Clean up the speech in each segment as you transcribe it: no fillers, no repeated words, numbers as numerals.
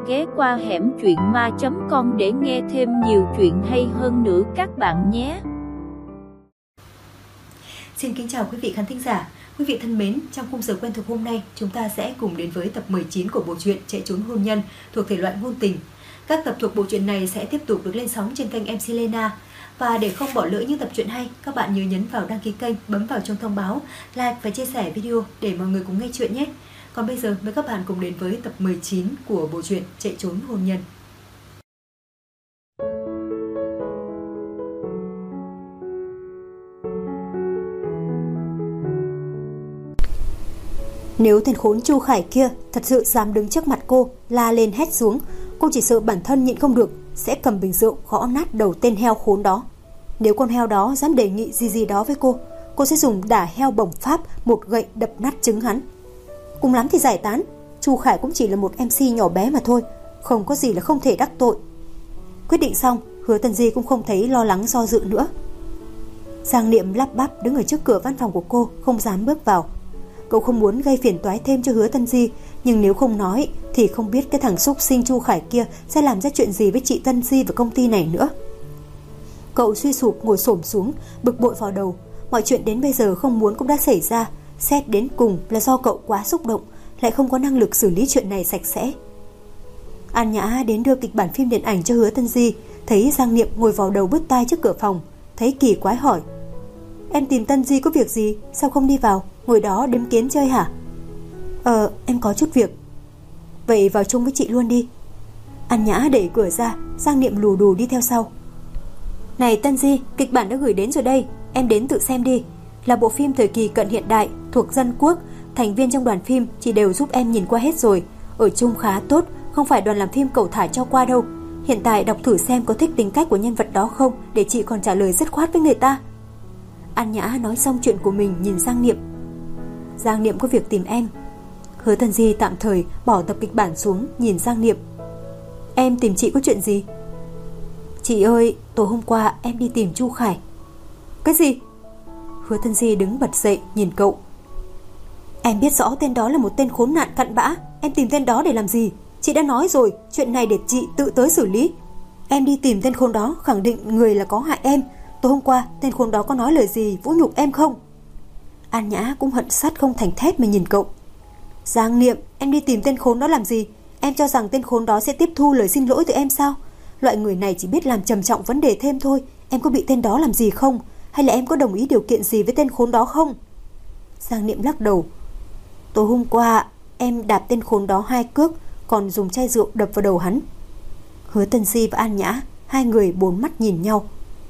ghé qua hẻm truyện ma.com để nghe thêm nhiều chuyện hay hơn nữa các bạn nhé. Xin kính chào quý vị khán thính giả. Quý vị thân mến, trong khung giờ quen thuộc hôm nay, chúng ta sẽ cùng đến với tập 19 của bộ truyện Chạy trốn hôn nhân thuộc thể loại ngôn tình. Các tập thuộc bộ truyện này sẽ tiếp tục được lên sóng trên kênh MC Lena. Và để không bỏ lỡ những tập truyện hay, các bạn nhớ nhấn vào đăng ký kênh, bấm vào chuông thông báo, like và chia sẻ video để mọi người cùng nghe chuyện nhé. Còn bây giờ mời các bạn cùng đến với tập 19 của bộ truyện Chạy trốn hôn nhân. Nếu tên khốn Chu Khải kia thật sự dám đứng trước mặt cô, la lên hét xuống, cô chỉ sợ bản thân nhịn không được, sẽ cầm bình rượu gõ nát đầu tên heo khốn đó. Nếu con heo đó dám đề nghị gì đó với cô sẽ dùng đả heo bổng pháp một gậy đập nát trứng hắn. Cùng lắm thì giải tán, Chu Khải cũng chỉ là một MC nhỏ bé mà thôi, không có gì là không thể đắc tội. Quyết định xong, Hứa Tần Di cũng không thấy lo lắng do dự nữa. Giang Niệm lắp bắp đứng ở trước cửa văn phòng của cô, không dám bước vào. Cậu không muốn gây phiền toái thêm cho Hứa Tần Di, nhưng nếu không nói thì không biết cái thằng xúc sinh Chu Khải kia sẽ làm ra chuyện gì với chị Tần Di và công ty này nữa. Cậu suy sụp ngồi xổm xuống, bực bội vào đầu. Mọi chuyện đến bây giờ không muốn cũng đã xảy ra, xét đến cùng là do cậu quá xúc động, lại không có năng lực xử lý chuyện này sạch sẽ. An Nhã đến đưa kịch bản phim điện ảnh cho Hứa Tần Di, thấy Giang Niệm ngồi vào đầu bứt tai trước cửa phòng, thấy kỳ quái hỏi: "Em tìm Tần Di có việc gì, sao không đi vào, ngồi đó đếm kiến chơi hả?" Em có chút việc." "Vậy vào chung với chị luôn đi." An Nhã đẩy cửa ra, Giang Niệm lù đù đi theo sau. "Này Tần Di, kịch bản đã gửi đến rồi đây, em đến tự xem đi. Là bộ phim thời kỳ cận hiện đại, thuộc dân quốc, thành viên trong đoàn phim chị đều giúp em nhìn qua hết rồi, ở chung khá tốt, không phải đoàn làm phim cẩu thả cho qua đâu. Hiện tại đọc thử xem có thích tính cách của nhân vật đó không, để chị còn trả lời dứt khoát với người ta." An Nhã nói xong chuyện của mình nhìn Giang Niệm. "Giang Niệm có việc tìm em." Hứa Tần Di tạm thời bỏ tập kịch bản xuống, nhìn Giang Niệm. "Em tìm chị có chuyện gì?" "Chị ơi, tối hôm qua em đi tìm Chu Khải." "Cái gì?" Hứa Tần Di đứng bật dậy nhìn cậu. "Em biết rõ tên đó là một tên khốn nạn cặn bã, em tìm tên đó để làm gì? Chị đã nói rồi, chuyện này để chị tự tới xử lý. Em đi tìm tên khốn đó, khẳng định người là có hại em. Tối hôm qua tên khốn đó có nói lời gì vũ nhục em không?" An Nhã cũng hận sắt không thành thép mà nhìn cậu. "Giang Niệm, em đi tìm tên khốn đó làm gì? Em cho rằng tên khốn đó sẽ tiếp thu lời xin lỗi từ em sao? Loại người này chỉ biết làm trầm trọng vấn đề thêm thôi. Em có bị tên đó làm gì không? Hay là em có đồng ý điều kiện gì với tên khốn đó không?" Giang Niệm lắc đầu. "Tối hôm qua em đạp tên khốn đó 2 cước, còn dùng chai rượu đập vào đầu hắn." Hứa Tần Di và An Nhã, hai người bốn mắt nhìn nhau.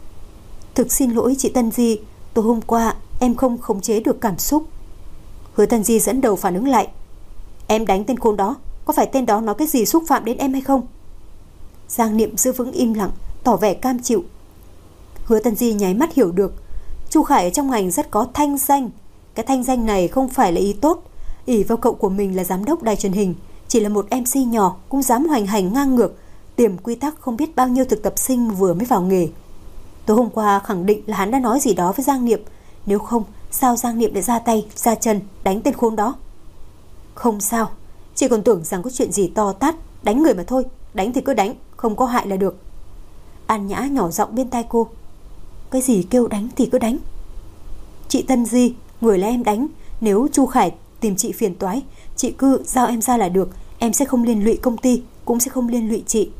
"Thực xin lỗi chị Tần Di, tối hôm qua em không khống chế được cảm xúc." Hứa Tần Di dẫn đầu phản ứng lại. "Em đánh tên khốn đó, có phải tên đó nói cái gì xúc phạm đến em hay không?" Giang Niệm giữ vững im lặng, tỏ vẻ cam chịu. Hứa Tần Di nháy mắt hiểu được, Chu Khải ở trong ngành rất có thanh danh. Cái thanh danh này không phải là ý tốt, ỷ vào cậu của mình là giám đốc đài truyền hình, chỉ là một MC nhỏ cũng dám hoành hành ngang ngược, tiềm quy tắc không biết bao nhiêu thực tập sinh vừa mới vào nghề. Tối hôm qua khẳng định là hắn đã nói gì đó với Giang Niệm, nếu không sao Giang Niệm lại ra tay ra chân đánh tên khốn đó? "Không sao, chị còn tưởng rằng có chuyện gì to tát, đánh người mà thôi, đánh thì cứ đánh, không có hại là được." An Nhã nhỏ giọng bên tai cô. "Cái gì kêu đánh thì cứ đánh?" "Chị Tần Di, người là em đánh, nếu Chu Khải tìm chị phiền toái, chị cứ giao em ra là được, em sẽ không liên lụy công ty, cũng sẽ không liên lụy chị."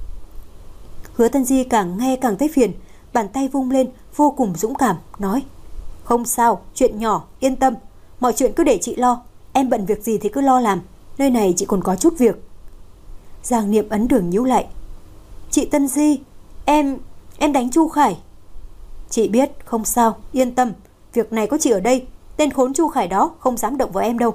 Hứa Tần Di càng nghe càng thấy phiền, bàn tay vung lên vô cùng dũng cảm, nói: "Không sao, chuyện nhỏ, yên tâm, mọi chuyện cứ để chị lo, em bận việc gì thì cứ lo làm, nơi này chị còn có chút việc." Giang Niệm ấn đường nhíu lại. "Chị Tần Di, em đánh Chu Khải." "Chị biết, không sao, yên tâm, việc này có chị ở đây, tên khốn Chu Khải đó không dám động vào em đâu."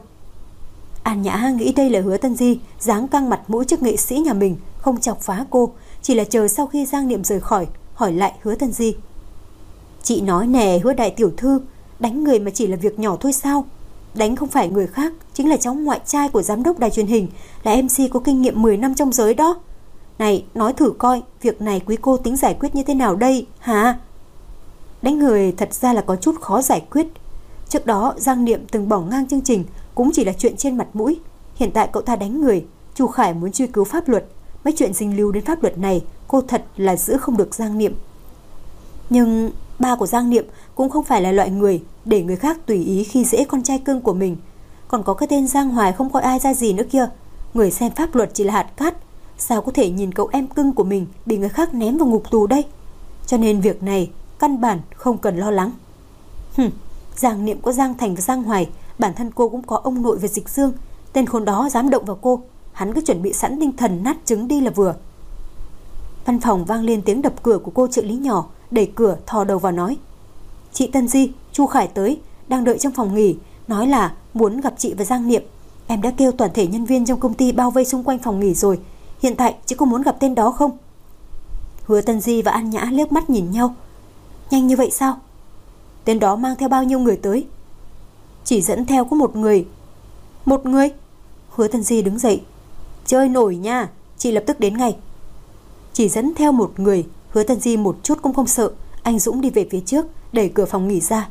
An Nhã nghĩ đây là Hứa Tần Di dáng căng mặt mũi trước nghệ sĩ nhà mình, không chọc phá cô, chỉ là chờ sau khi Giang Niệm rời khỏi, hỏi lại Hứa Tần Di. "Chị nói nè Hứa đại tiểu thư, đánh người mà chỉ là việc nhỏ thôi sao? Đánh không phải người khác, chính là cháu ngoại trai của giám đốc đài truyền hình, là MC có kinh nghiệm 10 năm trong giới đó. Này, nói thử coi, việc này quý cô tính giải quyết như thế nào đây, hả?" Đánh người thật ra là có chút khó giải quyết. Trước đó Giang Niệm từng bỏ ngang chương trình, cũng chỉ là chuyện trên mặt mũi. Hiện tại cậu ta đánh người, Chu Khải muốn truy cứu pháp luật, mấy chuyện dính líu đến pháp luật này cô thật là giữ không được Giang Niệm. Nhưng ba của Giang Niệm cũng không phải là loại người để người khác tùy ý khi dễ con trai cưng của mình. Còn có cái tên Giang Hoài không coi ai ra gì nữa kia. Người xem pháp luật chỉ là hạt cát, sao có thể nhìn cậu em cưng của mình bị người khác ném vào ngục tù đây. Cho nên việc này căn bản không cần lo lắng. Giang Niệm có Giang Thành và Giang Hoài, bản thân cô cũng có ông nội về Dịch Dương. Tên khốn đó dám động vào cô, hắn cứ chuẩn bị sẵn tinh thần nát trứng đi là vừa. Văn phòng vang lên tiếng đập cửa của cô trợ lý nhỏ, đẩy cửa thò đầu vào nói: Chị Tân Di, Chu Khải tới, đang đợi trong phòng nghỉ, nói là muốn gặp chị và Giang Niệm. Em đã kêu toàn thể nhân viên trong công ty bao vây xung quanh phòng nghỉ rồi. Hiện tại chị có muốn gặp tên đó không? Hứa Tân Di và An Nhã liếc mắt nhìn nhau. Nhanh như vậy sao? Tên đó mang theo bao nhiêu người tới? Chỉ dẫn theo có một người. Một người? Hứa Tân Di đứng dậy. Chơi nổi nha, chị lập tức đến ngay. Chỉ dẫn theo một người, Hứa Tân Di một chút cũng không sợ. Anh dũng đi về phía trước, đẩy cửa phòng nghỉ ra.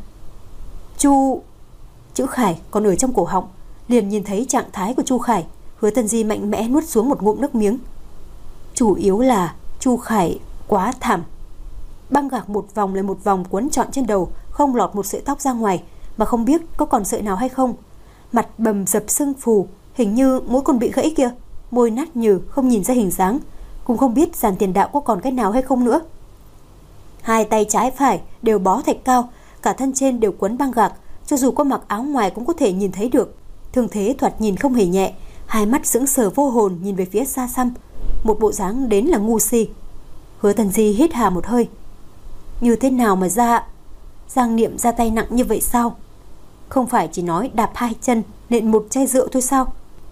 Chữ Khải còn ở trong cổ họng. Liền nhìn thấy trạng thái của Chu Khải, Hứa Tân Di mạnh mẽ nuốt xuống một ngụm nước miếng. Chủ yếu là Chu Khải quá thảm. Băng gạc một vòng lại một vòng quấn trọn trên đầu, không lọt một sợi tóc ra ngoài, mà không biết có còn sợi nào hay không. Mặt bầm dập sưng phù, hình như mũi còn bị gãy kia, môi nát nhừ không nhìn ra hình dáng, cũng không biết dàn tiền đạo có còn cái nào hay không nữa. Hai tay trái phải đều bó thạch cao, cả thân trên đều quấn băng gạc, cho dù có mặc áo ngoài cũng có thể nhìn thấy được. Thương thế thoạt nhìn không hề nhẹ, hai mắt sững sờ vô hồn nhìn về phía xa xăm, một bộ dáng đến là ngu si. Hứa Tân Di hít hà một hơi. Như thế nào mà Giang Niệm ra tay nặng như vậy sao? Không phải chỉ nói đạp hai chân nện một chai rượu thôi sao?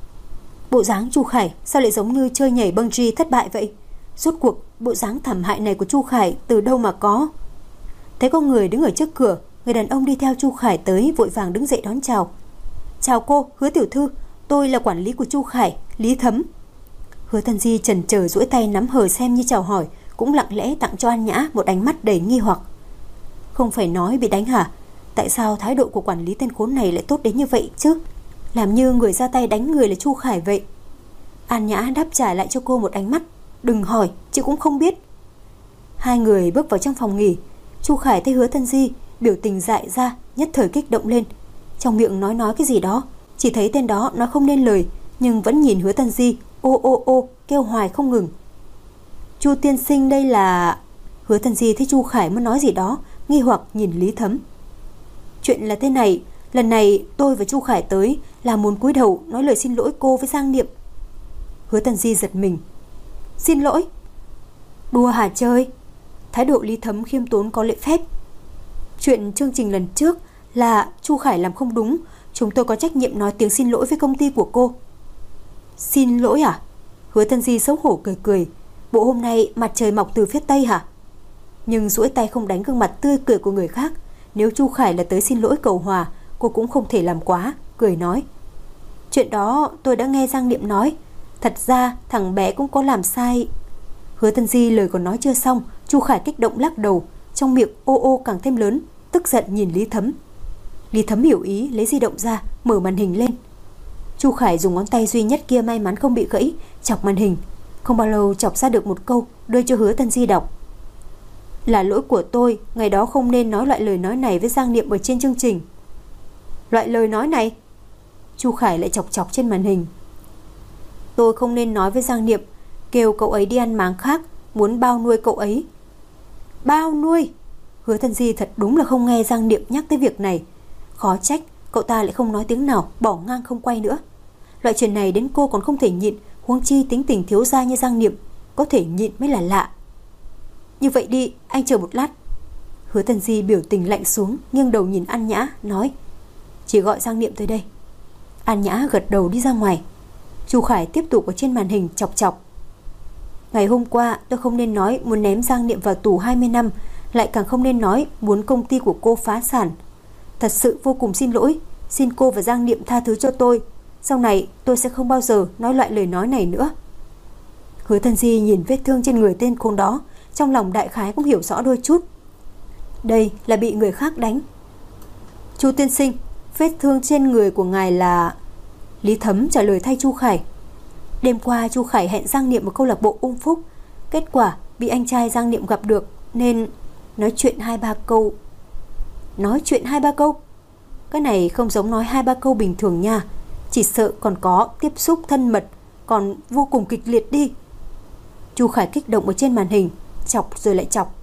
Bộ dáng Chu Khải sao lại giống như chơi nhảy bungee thất bại vậy? Rốt cuộc bộ dáng thảm hại này của Chu Khải từ đâu mà có? Thấy có người đứng ở trước cửa, người đàn ông đi theo Chu Khải tới vội vàng đứng dậy đón chào. Chào cô, Hứa tiểu thư, tôi là quản lý của Chu Khải, Lý Thấm. Hứa Tân Di chần chờ duỗi tay nắm hờ xem như chào hỏi, cũng lặng lẽ tặng cho An Nhã một ánh mắt đầy nghi hoặc. Không phải nói bị đánh hả? Tại sao thái độ của quản lý tên khốn này lại tốt đến như vậy chứ? Làm như người ra tay đánh người là Chu Khải vậy. An Nhã đáp trả lại cho cô một ánh mắt. Đừng hỏi, chị cũng không biết. Hai người bước vào trong phòng nghỉ. Chu Khải thấy Hứa Tân Di biểu tình dại ra, nhất thời kích động lên, trong miệng nói cái gì đó. Chỉ thấy tên đó nói không nên lời, nhưng vẫn nhìn Hứa Tân Di ô kêu hoài không ngừng. Chu tiên sinh đây là... Hứa Tân Di thấy Chu Khải muốn nói gì đó, nghi hoặc nhìn Lý Thấm. Chuyện là thế này, lần này tôi và Chu Khải tới là muốn cúi đầu nói lời xin lỗi cô với Giang Niệm. Hứa Tân Di giật mình. Xin lỗi? Đùa hả chơi? Thái độ Lý Thấm khiêm tốn có lễ phép. Chuyện chương trình lần trước là Chu Khải làm không đúng, chúng tôi có trách nhiệm nói tiếng xin lỗi với công ty của cô. Xin lỗi à? Hứa Tân Di xấu hổ cười. Bộ hôm nay mặt trời mọc từ phía tây hả? Nhưng duỗi tay không đánh gương mặt tươi cười của người khác. Nếu Chu Khải là tới xin lỗi cầu hòa, cô cũng không thể làm quá, cười nói. Chuyện đó tôi đã nghe Giang Niệm nói. Thật ra thằng bé cũng có làm sai. Hứa Tân Di lời còn nói chưa xong, Chu Khải kích động lắc đầu, trong miệng ô càng thêm lớn, tức giận nhìn Lý Thấm. Lý Thấm hiểu ý, lấy di động ra, mở màn hình lên. Chu Khải dùng ngón tay duy nhất kia may mắn không bị gãy, chọc màn hình. Không bao lâu chọc ra được một câu, đưa cho Hứa Tân Di đọc. Là lỗi của tôi, ngày đó không nên nói loại lời nói này với Giang Niệm ở trên chương trình. Loại lời nói này? Chu Khải lại chọc trên màn hình. Tôi không nên nói với Giang Niệm, kêu cậu ấy đi ăn máng khác, muốn bao nuôi cậu ấy. Bao nuôi? Hứa Tân Di thật đúng là không nghe Giang Niệm nhắc tới việc này. Khó trách cậu ta lại không nói tiếng nào, bỏ ngang không quay nữa. Loại chuyện này đến cô còn không thể nhịn, huống chi tính tình thiếu gia như Giang Niệm, có thể nhịn mới là lạ. Như vậy đi, anh chờ một lát. Hứa Tân Di biểu tình lạnh xuống, nghiêng đầu nhìn An Nhã, nói. Chỉ gọi Giang Niệm tới đây. An Nhã gật đầu đi ra ngoài. Chu Khải tiếp tục ở trên màn hình chọc. Ngày hôm qua tôi không nên nói muốn ném Giang Niệm vào tù 20 năm, lại càng không nên nói muốn công ty của cô phá sản. Thật sự vô cùng xin lỗi, xin cô và Giang Niệm tha thứ cho tôi. Sau này tôi sẽ không bao giờ nói loại lời nói này nữa. Hứa Tân Di nhìn vết thương trên người tên khốn đó, trong lòng đại khái cũng hiểu rõ đôi chút. Đây là bị người khác đánh. Chu tiên sinh, vết thương trên người của ngài là... Lý Thấm trả lời thay Chu Khải. Đêm qua Chu Khải hẹn Giang Niệm ở câu lạc bộ Ung Phúc, kết quả bị anh trai Giang Niệm gặp được nên nói chuyện 2-3 câu. Nói chuyện 2-3 câu? Cái này không giống nói 2-3 câu bình thường nha. Chỉ sợ còn có tiếp xúc thân mật, còn vô cùng kịch liệt đi. Chu Khải kích động ở trên màn hình, chọc rồi lại chọc.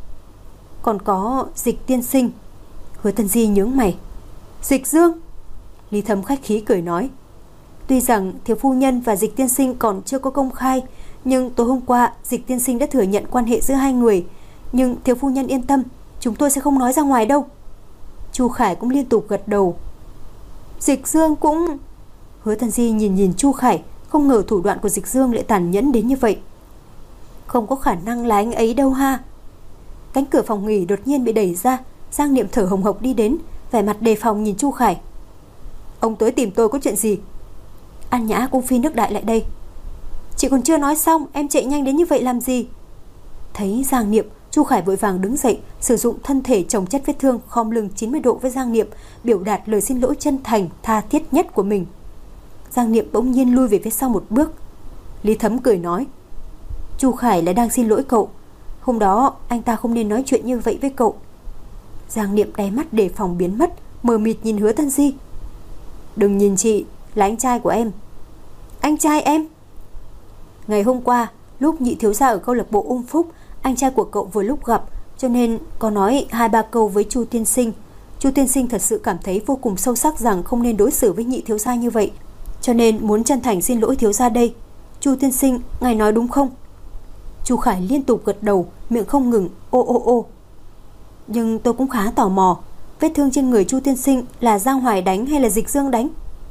Còn có Dịch tiên sinh. Hứa Tân Di nhướng mày. Dịch Dương? Lý Thấm khách khí cười nói. Tuy rằng thiếu phu nhân và Dịch tiên sinh còn chưa có công khai, nhưng tối hôm qua Dịch tiên sinh đã thừa nhận quan hệ giữa hai người. Nhưng thiếu phu nhân yên tâm, chúng tôi sẽ không nói ra ngoài đâu. Chu Khải cũng liên tục gật đầu. Dịch Dương cũng... Hứa Tân Di nhìn Chu Khải, không ngờ thủ đoạn của Dịch Dương lại tàn nhẫn đến như vậy. Không có khả năng là anh ấy đâu ha. Cánh cửa phòng nghỉ đột nhiên bị đẩy ra. Giang Niệm thở hồng hộc đi đến, vẻ mặt đề phòng nhìn Chu Khải. Ông tới tìm tôi có chuyện gì? An Nhã cũng phi nước đại lại đây. Chị còn chưa nói xong, em chạy nhanh đến như vậy làm gì? Thấy Giang Niệm, Chu Khải vội vàng đứng dậy, sử dụng thân thể chồng chất vết thương, khom lưng 90 độ với Giang Niệm, biểu đạt lời xin lỗi chân thành, tha thiết nhất của mình. Giang Niệm bỗng nhiên lui về phía sau một bước. Lý Thấm cười nói. Chu Khải là đang xin lỗi cậu. Hôm đó anh ta không nên nói chuyện như vậy với cậu. Giang Niệm đáy mắt đề phòng biến mất, mờ mịt nhìn Hứa Tân Di. Đừng nhìn chị, là anh trai của em. Anh trai em? Ngày hôm qua, lúc nhị thiếu gia ở câu lạc bộ Ung Phúc, anh trai của cậu vừa lúc gặp, cho nên có nói 2-3 câu với Chu tiên sinh. Chu tiên sinh thật sự cảm thấy vô cùng sâu sắc rằng không nên đối xử với nhị thiếu gia như vậy, cho nên muốn chân thành xin lỗi thiếu gia đây. Chu tiên sinh, ngài nói đúng không? Chu Khải liên tục gật đầu, miệng không ngừng ô. Nhưng tôi cũng khá tò mò, vết thương trên người Chu tiên sinh là Giang Hoài đánh hay là Dịch Dương đánh?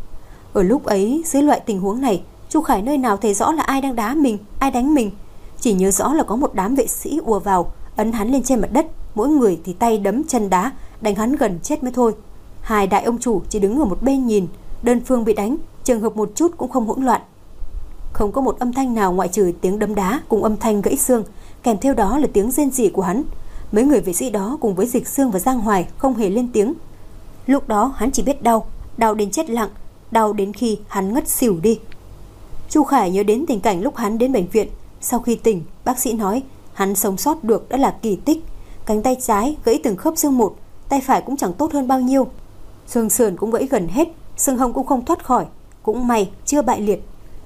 Ở lúc ấy, dưới loại tình huống này, Chu Khải nơi nào thấy rõ là ai đang đá mình, ai đánh mình. Chỉ nhớ rõ là có một đám vệ sĩ ùa vào, ấn hắn lên trên mặt đất, mỗi người thì tay đấm chân đá, đánh hắn gần chết mới thôi. Hai đại ông chủ chỉ đứng ở một bên nhìn, đơn phương bị đánh, trường hợp một chút cũng không hỗn loạn. Không có một âm thanh nào ngoại trừ tiếng đấm đá cùng âm thanh gãy xương, kèm theo đó là tiếng rên rỉ của hắn. Mấy người vệ sĩ đó cùng với Dịch Dương và Giang Hoài không hề lên tiếng. Lúc đó hắn chỉ biết đau, đau đến chết lặng, đau đến khi hắn ngất xỉu đi. Chu Khải nhớ đến tình cảnh lúc hắn đến bệnh viện. Sau khi tỉnh, bác sĩ nói hắn sống sót được đã là kỳ tích. Cánh tay trái gãy từng khớp xương một, tay phải cũng chẳng tốt hơn bao nhiêu. Xương sườn cũng gãy gần hết, xương hông cũng không thoát khỏi. Cũng may chưa bại liệt.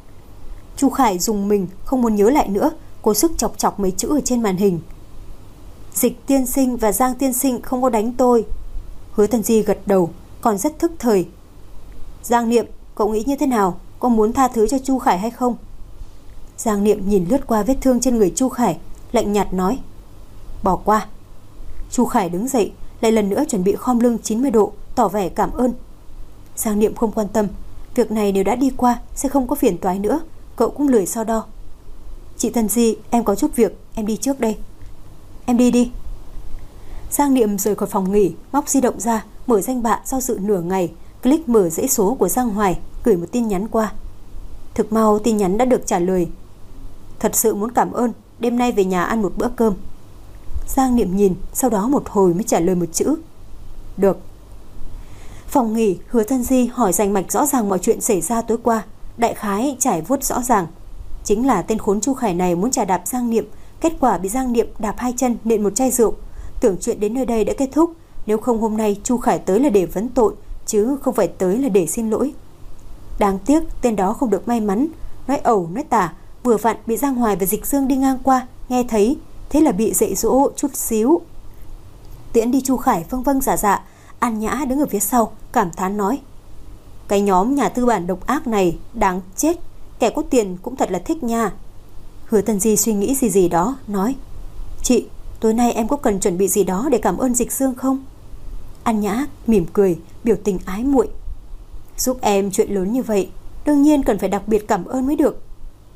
Chu Khải dùng mình, không muốn nhớ lại nữa, cố sức chọc mấy chữ ở trên màn hình. Dịch tiên sinh và Giang tiên sinh không có đánh tôi. Hứa Tân Di gật đầu, còn rất thức thời. Giang Niệm, cậu nghĩ như thế nào? Có muốn tha thứ cho Chu Khải hay không? Giang Niệm nhìn lướt qua vết thương trên người Chu Khải, lạnh nhạt nói. Bỏ qua. Chu Khải đứng dậy, lại lần nữa chuẩn bị khom lưng 90 độ, tỏ vẻ cảm ơn. Giang Niệm không quan tâm, việc này nếu đã đi qua sẽ không có phiền toái nữa. Cậu cũng lười so đo. Chị Tân Di, em có chút việc, em đi trước đây. Em đi đi. Giang Niệm rời khỏi phòng nghỉ, móc di động ra, mở danh bạ do dự nửa ngày, click mở dãy số của Giang Hoài, gửi một tin nhắn qua. Thực mau tin nhắn đã được trả lời. Thật sự muốn cảm ơn, đêm nay về nhà ăn một bữa cơm. Giang Niệm nhìn, sau đó một hồi mới trả lời một chữ. Được. Phòng nghỉ, Hứa Tân Di hỏi rành mạch rõ ràng mọi chuyện xảy ra tối qua, đại khái trải vuốt rõ ràng. Chính là tên khốn Chu Khải này muốn chà đạp Giang Niệm, kết quả bị Giang Niệm đạp hai chân nện một chai rượu. Tưởng chuyện đến nơi đây đã kết thúc, nếu không hôm nay Chu Khải tới là để vấn tội, chứ không phải tới là để xin lỗi. Đáng tiếc tên đó không được may mắn, nói ẩu nói tả, vừa vặn bị Giang Hoài và Dịch Dương đi ngang qua, nghe thấy, thế là bị dạy dỗ chút xíu. Tiễn đi Chu Khải vâng vâng dạ dạ. An Nhã đứng ở phía sau, cảm thán nói. Cái nhóm nhà tư bản độc ác này đáng chết, kẻ có tiền cũng thật là thích nha. Hứa Tân Di suy nghĩ gì đó, nói. Chị, tối nay em có cần chuẩn bị gì đó để cảm ơn Dịch Dương không? An Nhã mỉm cười, biểu tình ái muội. Giúp em chuyện lớn như vậy, đương nhiên cần phải đặc biệt cảm ơn mới được.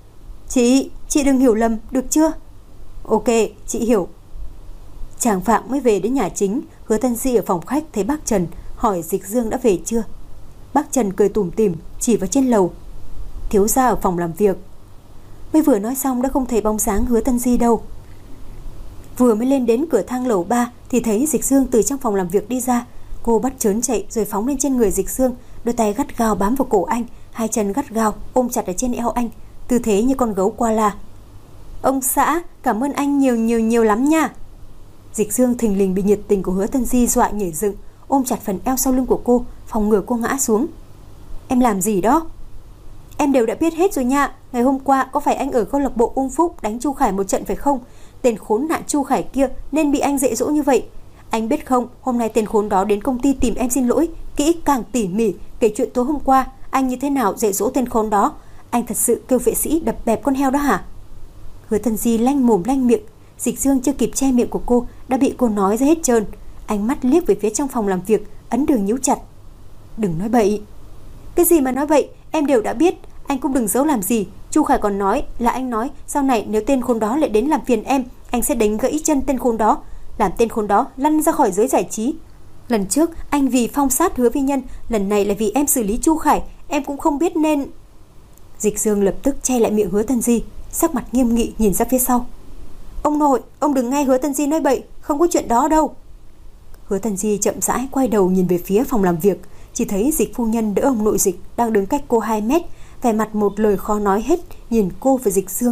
Chị đừng hiểu lầm, được chưa? Ok, chị hiểu. Chàng Phạm mới về đến nhà chính. Hứa Tân Di ở phòng khách thấy bác Trần, hỏi Dịch Dương đã về chưa. Bác Trần cười tủm tỉm, chỉ vào trên lầu. Thiếu gia ở phòng làm việc. Mới vừa nói xong đã không thấy bóng dáng Hứa Tân Di đâu. Vừa mới lên đến cửa thang lầu 3 thì thấy Dịch Dương từ trong phòng làm việc đi ra. Cô bắt chớn chạy rồi phóng lên trên người Dịch Dương, đôi tay gắt gao bám vào cổ anh, hai chân gắt gao ôm chặt ở trên eo anh, tư thế như con gấu qua la. Ông xã, cảm ơn anh nhiều lắm nha. Dịch Dương thình lình bị nhiệt tình của Hứa Tân Di dọa nhảy dựng, ôm chặt phần eo sau lưng của cô, phòng ngừa cô ngã xuống. Em làm gì đó? Em đều đã biết hết rồi nha. Ngày hôm qua có phải anh ở câu lạc bộ Ung Phúc đánh Chu Khải một trận phải không? Tên khốn nạn Chu Khải kia nên bị anh dạy dỗ như vậy. Anh biết không, hôm nay tên khốn đó đến công ty tìm em xin lỗi, kỹ càng tỉ mỉ kể chuyện tối hôm qua anh như thế nào dạy dỗ tên khốn đó. Anh thật sự kêu vệ sĩ đập bẹp con heo đó hả? Hứa Tân Di lanh mồm lanh miệng. Dịch Dương chưa kịp che miệng của cô đã bị cô nói ra hết trơn. Ánh mắt liếc về phía trong phòng làm việc, ấn đường nhíu chặt. Đừng nói bậy. Cái gì mà nói bậy, em đều đã biết. Anh cũng đừng giấu làm gì. Chu Khải còn nói là anh nói sau này nếu tên khốn đó lại đến làm phiền em, anh sẽ đánh gãy chân tên khốn đó, làm tên khốn đó lăn ra khỏi giới giải trí. Lần trước anh vì phong sát Hứa Vi Nhân, lần này là vì em xử lý Chu Khải. Em cũng không biết nên... Dịch Dương lập tức che lại miệng Hứa Tân Di, sắc mặt nghiêm nghị nhìn ra phía sau. Ông nội, ông đừng nghe Hứa Tân Di nói bậy, không có chuyện đó đâu. Hứa Tân Di chậm rãi quay đầu nhìn về phía phòng làm việc, chỉ thấy Dịch phu nhân đỡ ông nội Dịch đang đứng cách cô 2 mét, vẻ mặt một lời khó nói hết nhìn cô và Dịch Dương.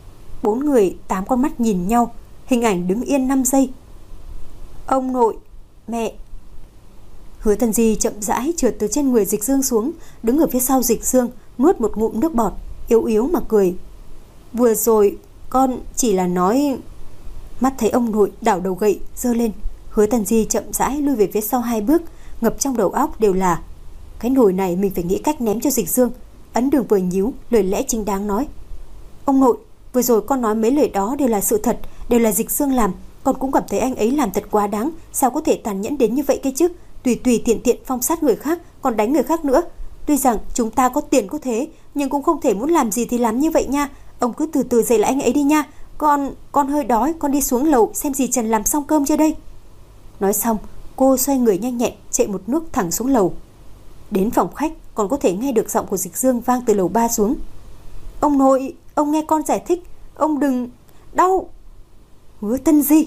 4 người 8 con mắt nhìn nhau, hình ảnh đứng yên 5 giây. Ông nội, mẹ. Hứa Tân Di chậm rãi trượt từ trên người Dịch Dương xuống, đứng ở phía sau Dịch Dương, nuốt một ngụm nước bọt, yếu yếu mà cười. Vừa rồi con chỉ là nói... Mắt thấy ông nội đảo đầu gậy giơ lên, Hứa Tân Di chậm rãi lui về phía sau 2 bước, ngập trong đầu óc đều là cái nồi này mình phải nghĩ cách ném cho Dịch Dương. Ấn đường vừa nhíu, lời lẽ chính đáng nói. Ông nội, vừa rồi con nói mấy lời đó đều là sự thật, đều là Dịch Dương làm. Con cũng cảm thấy anh ấy làm thật quá đáng. Sao có thể tàn nhẫn đến như vậy kia chứ? Tùy tiện phong sát người khác, còn đánh người khác nữa. Tuy rằng chúng ta có tiền có thế, nhưng cũng không thể muốn làm gì thì làm như vậy nha. Ông cứ từ từ dạy lại anh ấy đi nha. Con hơi đói, con đi xuống lầu xem dì Trần làm xong cơm chưa đây. Nói xong, cô xoay người nhanh nhẹn chạy một nước thẳng xuống lầu. Đến phòng khách còn có thể nghe được giọng của Dịch Dương vang từ lầu 3 xuống. Ông nội, ông nghe con giải thích, ông đừng... Đau! Hứa Tân Di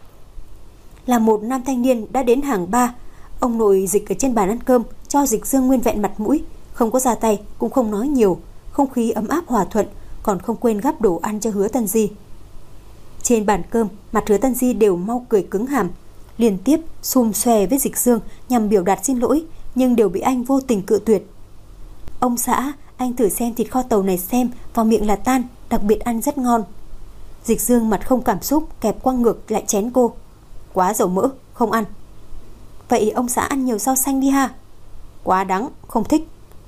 là một nam thanh niên đã đến hàng 3. Ông nội Dịch ở trên bàn ăn cơm cho Dịch Dương nguyên vẹn mặt mũi, không có ra tay, cũng không nói nhiều. Không khí ấm áp hòa thuận, còn không quên gắp đồ ăn cho Hứa Tân Di. Trên bàn cơm, mặt Hứa Tân Di đều mau cười cứng hàm, liên tiếp xùm xòe với Dịch Dương nhằm biểu đạt xin lỗi, nhưng đều bị anh vô tình cự tuyệt. Ông xã, anh thử xem thịt kho tàu này xem, vào miệng là tan, đặc biệt ăn rất ngon. Dịch Dương mặt không cảm xúc kẹp qua ngược lại chén cô. Quá dầu mỡ, không ăn. Vậy ông xã ăn nhiều rau xanh đi ha. Quá đắng, không thích.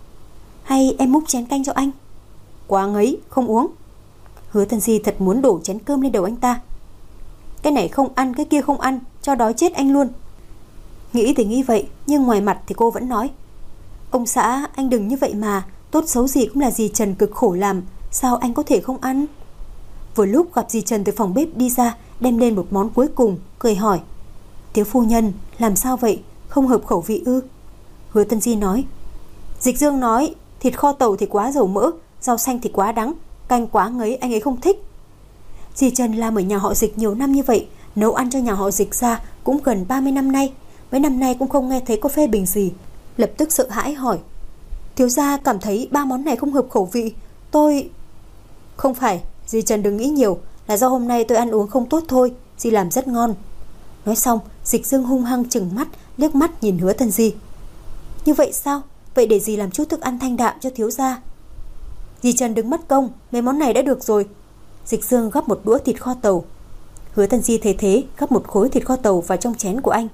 Hay em múc chén canh cho anh. Quá ngấy, không uống. Hứa Tân Di thật muốn đổ chén cơm lên đầu anh ta. Cái này không ăn, cái kia không ăn, cho đói chết anh luôn. Nghĩ thì nghĩ vậy, nhưng ngoài mặt thì cô vẫn nói. Ông xã, anh đừng như vậy mà, tốt xấu gì cũng là dì Trần cực khổ làm, sao anh có thể không ăn? Vừa lúc gặp dì Trần từ phòng bếp đi ra, đem lên một món cuối cùng, cười hỏi. Thiếu phu nhân, làm sao vậy, không hợp khẩu vị ư? Hứa Tân Di nói. Dịch Dương nói, thịt kho tàu thì quá dầu mỡ, rau xanh thì quá đắng, canh quá ngấy, anh ấy không thích. Dì Trần làm ở nhà họ Dịch nhiều năm như vậy, nấu ăn cho nhà họ Dịch ra cũng gần 30 năm nay. Mấy năm nay cũng không nghe thấy có phê bình gì. Lập tức sợ hãi hỏi. Thiếu gia cảm thấy 3 món này không hợp khẩu vị. Tôi... Không phải, dì Trần đừng nghĩ nhiều, là do hôm nay tôi ăn uống không tốt thôi, dì làm rất ngon. Nói xong, Dịch Dương hung hăng trừng mắt, liếc mắt nhìn Hứa Tân Di. Như vậy sao? Vậy để dì làm chút thức ăn thanh đạm cho thiếu gia. Dì Trần đừng mất công, mấy món này đã được rồi. Dịch Dương gắp một đũa thịt kho tàu. Hứa Tân Di thấy thế, gắp một khối thịt kho tàu vào trong chén của anh.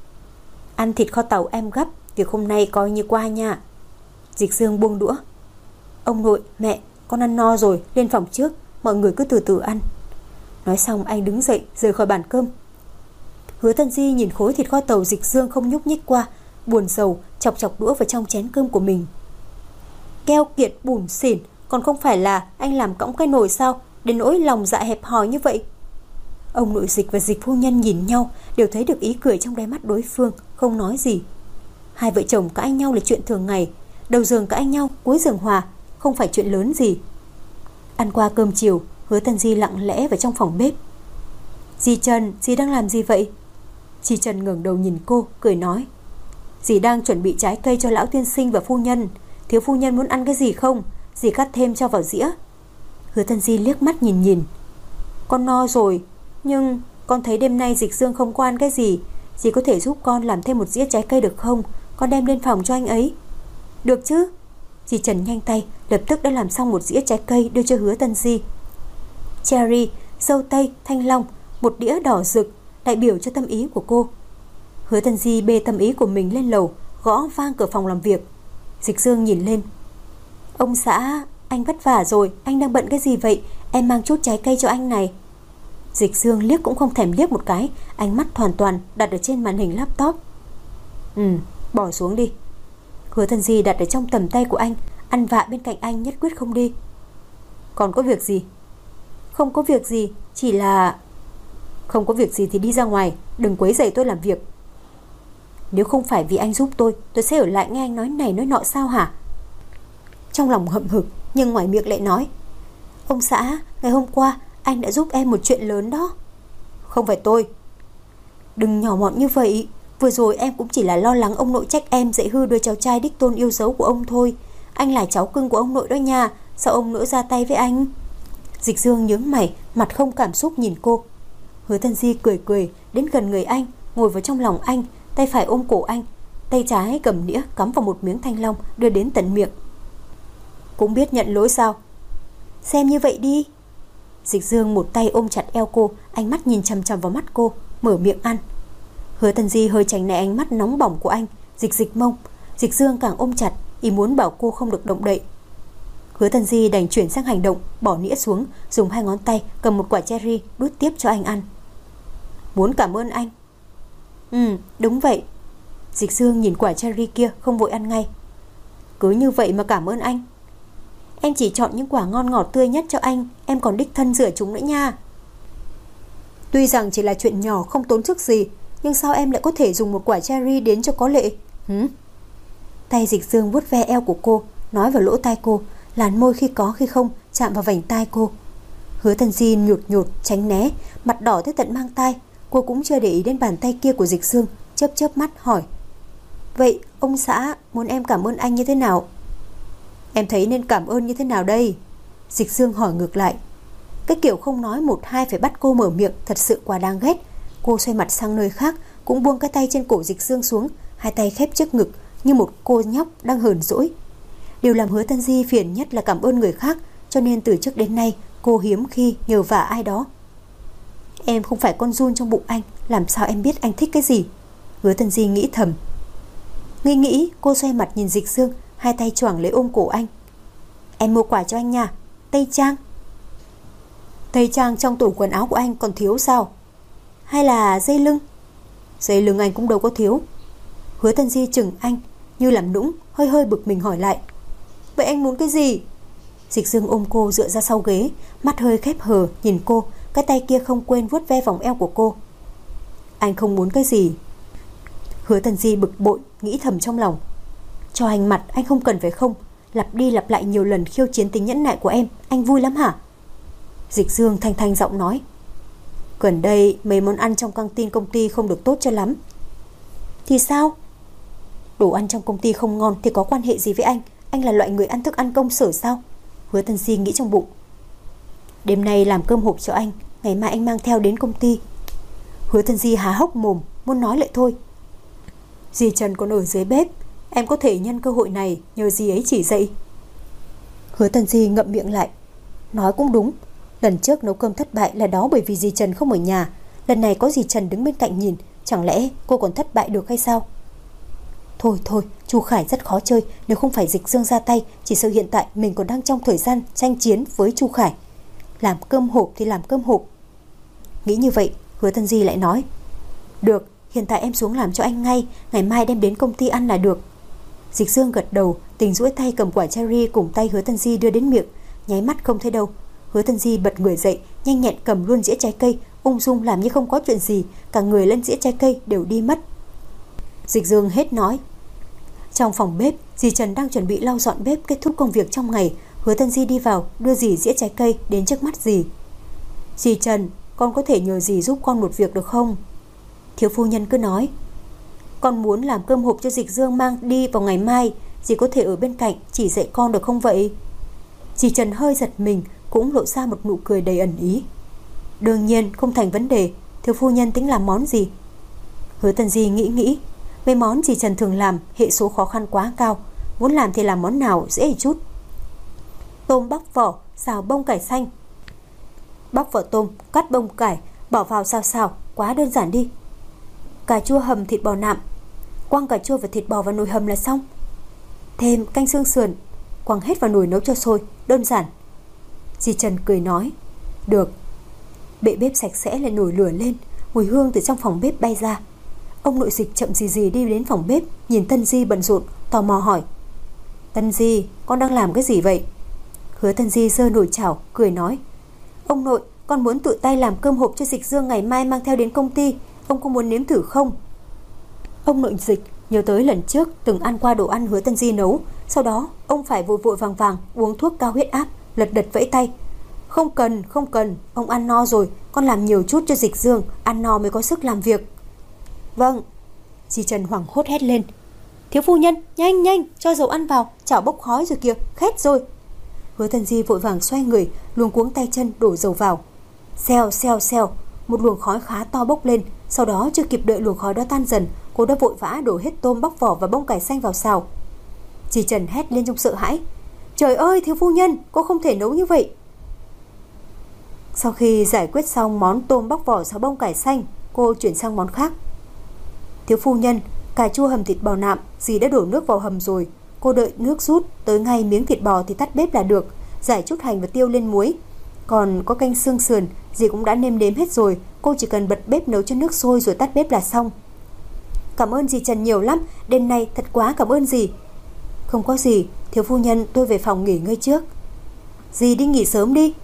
Ăn thịt kho tàu em gắp, việc hôm nay coi như qua nha. Dịch Dương buông đũa. Ông nội, mẹ, con ăn no rồi, lên phòng trước, mọi người cứ từ từ ăn. Nói xong anh đứng dậy rời khỏi bàn cơm. Hứa Tân Di nhìn khối thịt kho tàu Dịch Dương không nhúc nhích qua, buồn rầu chọc chọc đũa vào trong chén cơm của mình. Keo kiệt bủn xỉn, còn không phải là anh làm cõng cái nồi sao, đến nỗi lòng dạ hẹp hòi như vậy. Ông nội Dịch và Dịch phu nhân nhìn nhau, đều thấy được ý cười trong đáy mắt đối phương, không nói gì. Hai vợ chồng cãi nhau là chuyện thường ngày, đầu giường cãi nhau, cuối giường hòa, không phải chuyện lớn gì. Ăn qua cơm chiều, Hứa Tân Di lặng lẽ vào trong phòng bếp. Dì Trần, dì đang làm gì vậy? Dì Trần ngẩng đầu nhìn cô, cười nói. Dì đang chuẩn bị trái cây cho lão tiên sinh và phu nhân. Thiếu phu nhân muốn ăn cái gì không? Dì cắt thêm cho vào dĩa. Hứa Tân Di liếc mắt nhìn. Con no rồi, nhưng con thấy đêm nay Dịch Dương không có ăn cái gì. Dì có thể giúp con làm thêm một dĩa trái cây được không? Con đem lên phòng cho anh ấy. Được chứ? Dì Trần nhanh tay, lập tức đã làm xong một dĩa trái cây đưa cho Hứa Tân Di. Cherry, dâu tây, thanh long, một đĩa đỏ rực, đại biểu cho tâm ý của cô. Hứa Tân Di bê tâm ý của mình lên lầu, gõ vang cửa phòng làm việc. Dịch Dương nhìn lên. Ông xã, anh vất vả rồi, anh đang bận cái gì vậy? Em mang chút trái cây cho anh này. Dịch Dương liếc cũng không thèm liếc một cái, ánh mắt hoàn toàn đặt ở trên màn hình laptop. Bỏ xuống đi. Hứa Tân Di đặt ở trong tầm tay của anh, ăn vạ bên cạnh anh nhất quyết không đi. Còn có việc gì? Không có việc gì, chỉ là... Không có việc gì thì đi ra ngoài, đừng quấy rầy tôi làm việc. Nếu không phải vì anh giúp tôi sẽ ở lại nghe anh nói này nói nọ sao hả? Trong lòng hậm hực, nhưng ngoài miệng lại nói, ông xã, ngày hôm qua anh đã giúp em một chuyện lớn đó. Không phải tôi. Đừng nhỏ mọn như vậy. Vừa rồi em cũng chỉ là lo lắng ông nội trách em dạy hư đứa cháu trai đích tôn yêu dấu của ông thôi. Anh là cháu cưng của ông nội đó nha. Sao ông nỡ ra tay với anh? Dịch Dương nhướng mày, mặt không cảm xúc nhìn cô. Hứa Tân Di cười đến gần người anh, ngồi vào trong lòng anh, tay phải ôm cổ anh, tay trái cầm đĩa cắm vào một miếng thanh long đưa đến tận miệng. Cũng biết nhận lỗi sao? Xem như vậy đi. Dịch Dương một tay ôm chặt eo cô, ánh mắt nhìn chằm chằm vào mắt cô, mở miệng ăn. Hứa Tân Di hơi tránh né ánh mắt nóng bỏng của anh, dịch mông. Dịch Dương càng ôm chặt, ý muốn bảo cô không được động đậy. Hứa Tân Di đành chuyển sang hành động, bỏ nĩa xuống, dùng hai ngón tay cầm một quả cherry đút tiếp cho anh ăn. Muốn cảm ơn anh. Đúng vậy. Dịch Dương nhìn quả cherry kia không vội ăn ngay. Cứ như vậy mà cảm ơn anh? Em chỉ chọn những quả ngon ngọt tươi nhất cho anh, em còn đích thân rửa chúng nữa nha. Tuy rằng chỉ là chuyện nhỏ không tốn sức gì, nhưng sao em lại có thể dùng một quả cherry đến cho có lệ? Tay Dịch Dương vuốt ve eo của cô, nói vào lỗ tai cô, làn môi khi có khi không chạm vào vành tai cô. Hứa Tân Di nhột tránh né, mặt đỏ tới tận mang tai. Cô cũng chưa để ý đến bàn tay kia của Dịch Dương, chớp mắt hỏi, vậy ông xã muốn em cảm ơn anh như thế nào? Em thấy nên cảm ơn như thế nào đây? Dịch Dương hỏi ngược lại. Cái kiểu không nói một hai phải bắt cô mở miệng thật sự quá đáng ghét. Cô xoay mặt sang nơi khác, cũng buông cái tay trên cổ Dịch Dương xuống, hai tay khép trước ngực như một cô nhóc đang hờn dỗi. Điều làm Hứa Tân Di phiền nhất là cảm ơn người khác, cho nên từ trước đến nay cô hiếm khi nhờ vả ai đó. Em không phải con giun trong bụng anh, làm sao em biết anh thích cái gì? Hứa Tân Di nghĩ thầm. Nghĩ cô xoay mặt nhìn Dịch Dương, hai tay choàng lấy ôm cổ anh. Em mua quà cho anh nha. Tây trang. Tây trang trong tủ quần áo của anh còn thiếu sao? Hay là dây lưng? Dây lưng anh cũng đâu có thiếu. Hứa Tân Di chừng anh như làm nũng, hơi bực mình hỏi lại. Vậy anh muốn cái gì? Dịch Dương ôm cô dựa ra sau ghế, mắt hơi khép hờ nhìn cô, cái tay kia không quên vuốt ve vòng eo của cô. Anh không muốn cái gì? Hứa Tân Di bực bội, nghĩ thầm trong lòng. Cho anh mặt anh không cần phải không? Lặp đi lặp lại nhiều lần khiêu chiến tính nhẫn nại của em, anh vui lắm hả? Dịch Dương thanh giọng nói. Gần đây mấy món ăn trong căng tin công ty không được tốt cho lắm. Thì sao? Đồ ăn trong công ty không ngon thì có quan hệ gì với anh? Anh là loại người ăn thức ăn công sở sao? Hứa Tân Di nghĩ trong bụng. Đêm nay làm cơm hộp cho anh, ngày mai anh mang theo đến công ty. Hứa Tân Di há hốc mồm, muốn nói lại thôi. Dì Trần còn ở dưới bếp, em có thể nhân cơ hội này nhờ dì ấy chỉ dạy. Hứa Tân Di ngậm miệng lại. Nói cũng đúng, lần trước nấu cơm thất bại là đó bởi vì dì Trần không ở nhà. Lần này có dì Trần đứng bên cạnh nhìn, chẳng lẽ cô còn thất bại được hay sao? Thôi, Chu Khải rất khó chơi. Nếu không phải Dịch Dương ra tay, chỉ sợ hiện tại mình còn đang trong thời gian tranh chiến với Chu Khải. Làm cơm hộp thì làm cơm hộp. Nghĩ như vậy, Hứa Tân Di lại nói. Được, hiện tại em xuống làm cho anh ngay, ngày mai đem đến công ty ăn là được. Dịch Dương gật đầu, tình duỗi tay cầm quả cherry cùng tay Hứa Tân Di đưa đến miệng, nháy mắt không thấy đâu. Hứa Tân Di bật người dậy, nhanh nhẹn cầm luôn dĩa trái cây, ung dung làm như không có chuyện gì, cả người lẫn dĩa trái cây đều đi mất. Dịch Dương hết nói. Trong phòng bếp, dì Trần đang chuẩn bị lau dọn bếp kết thúc công việc trong ngày. Hứa Tân Di đi vào, đưa dì dĩa trái cây đến trước mắt dì. Dì Trần, con có thể nhờ dì giúp con một việc được không? Thiếu phu nhân cứ nói. Con muốn làm cơm hộp cho Dịch Dương mang đi vào ngày mai, dì có thể ở bên cạnh chỉ dạy con được không vậy? Dì Trần hơi giật mình, cũng lộ ra một nụ cười đầy ẩn ý. Đương nhiên không thành vấn đề, thiếu phu nhân tính làm món gì? Hứa Tần Di nghĩ, mấy món dì Trần thường làm hệ số khó khăn quá cao, muốn làm thì làm món nào dễ chút. Tôm bóc vỏ, xào bông cải xanh. Bóc vỏ tôm, cắt bông cải, bỏ vào xào, quá đơn giản đi. Cà chua hầm thịt bò nạm, quăng cà chua và thịt bò vào nồi hầm là xong. Thêm canh xương sườn, quăng hết vào nồi nấu cho sôi, đơn giản. Dì Trần cười nói, được. Bệ bếp sạch sẽ lại nổi lửa lên, mùi hương từ trong phòng bếp bay ra. Ông nội Dịch chậm gì đi đến phòng bếp, nhìn Tân Di bận rộn, tò mò hỏi, Tân Di, con đang làm cái gì vậy? Hứa Tân Di giơ nồi chảo, cười nói, ông nội, con muốn tự tay làm cơm hộp cho Dịch Dương ngày mai mang theo đến công ty, ông có muốn nếm thử không? Ông nội Dịch nhớ tới lần trước từng ăn qua đồ ăn Hứa Tân Di nấu, sau đó ông phải vội vàng uống thuốc cao huyết áp, lật đật vẫy tay. Không cần, ông ăn no rồi, con làm nhiều chút cho Dịch Dương, ăn no mới có sức làm việc. Vâng. Dì Trần hoảng hốt hét lên, thiếu phu nhân, nhanh, cho dầu ăn vào, chảo bốc khói rồi kìa, khét rồi. Hứa Tân Di vội vàng xoay người, luống cuống tay chân đổ dầu vào. Xèo, một luồng khói khá to bốc lên, sau đó chưa kịp đợi luồng khói đó tan dần, cô đã vội vã đổ hết tôm bóc vỏ và bông cải xanh vào xào. Dì Trần hét lên trong sợ hãi, trời ơi, thiếu phu nhân, cô không thể nấu như vậy. Sau khi giải quyết xong món tôm bóc vỏ xào bông cải xanh, cô chuyển sang món khác. Thiếu phu nhân, cà chua hầm thịt bò nạm, dì đã đổ nước vào hầm rồi. Cô đợi nước rút, tới ngay miếng thịt bò thì tắt bếp là được, rải chút hành và tiêu lên muối. Còn có canh xương sườn, dì cũng đã nêm đếm hết rồi, cô chỉ cần bật bếp nấu cho nước sôi rồi tắt bếp là xong. Cảm ơn dì Trần nhiều lắm, đêm nay thật quá cảm ơn dì. Không có gì, thiếu phu nhân, tôi về phòng nghỉ ngơi trước. Dì đi nghỉ sớm đi.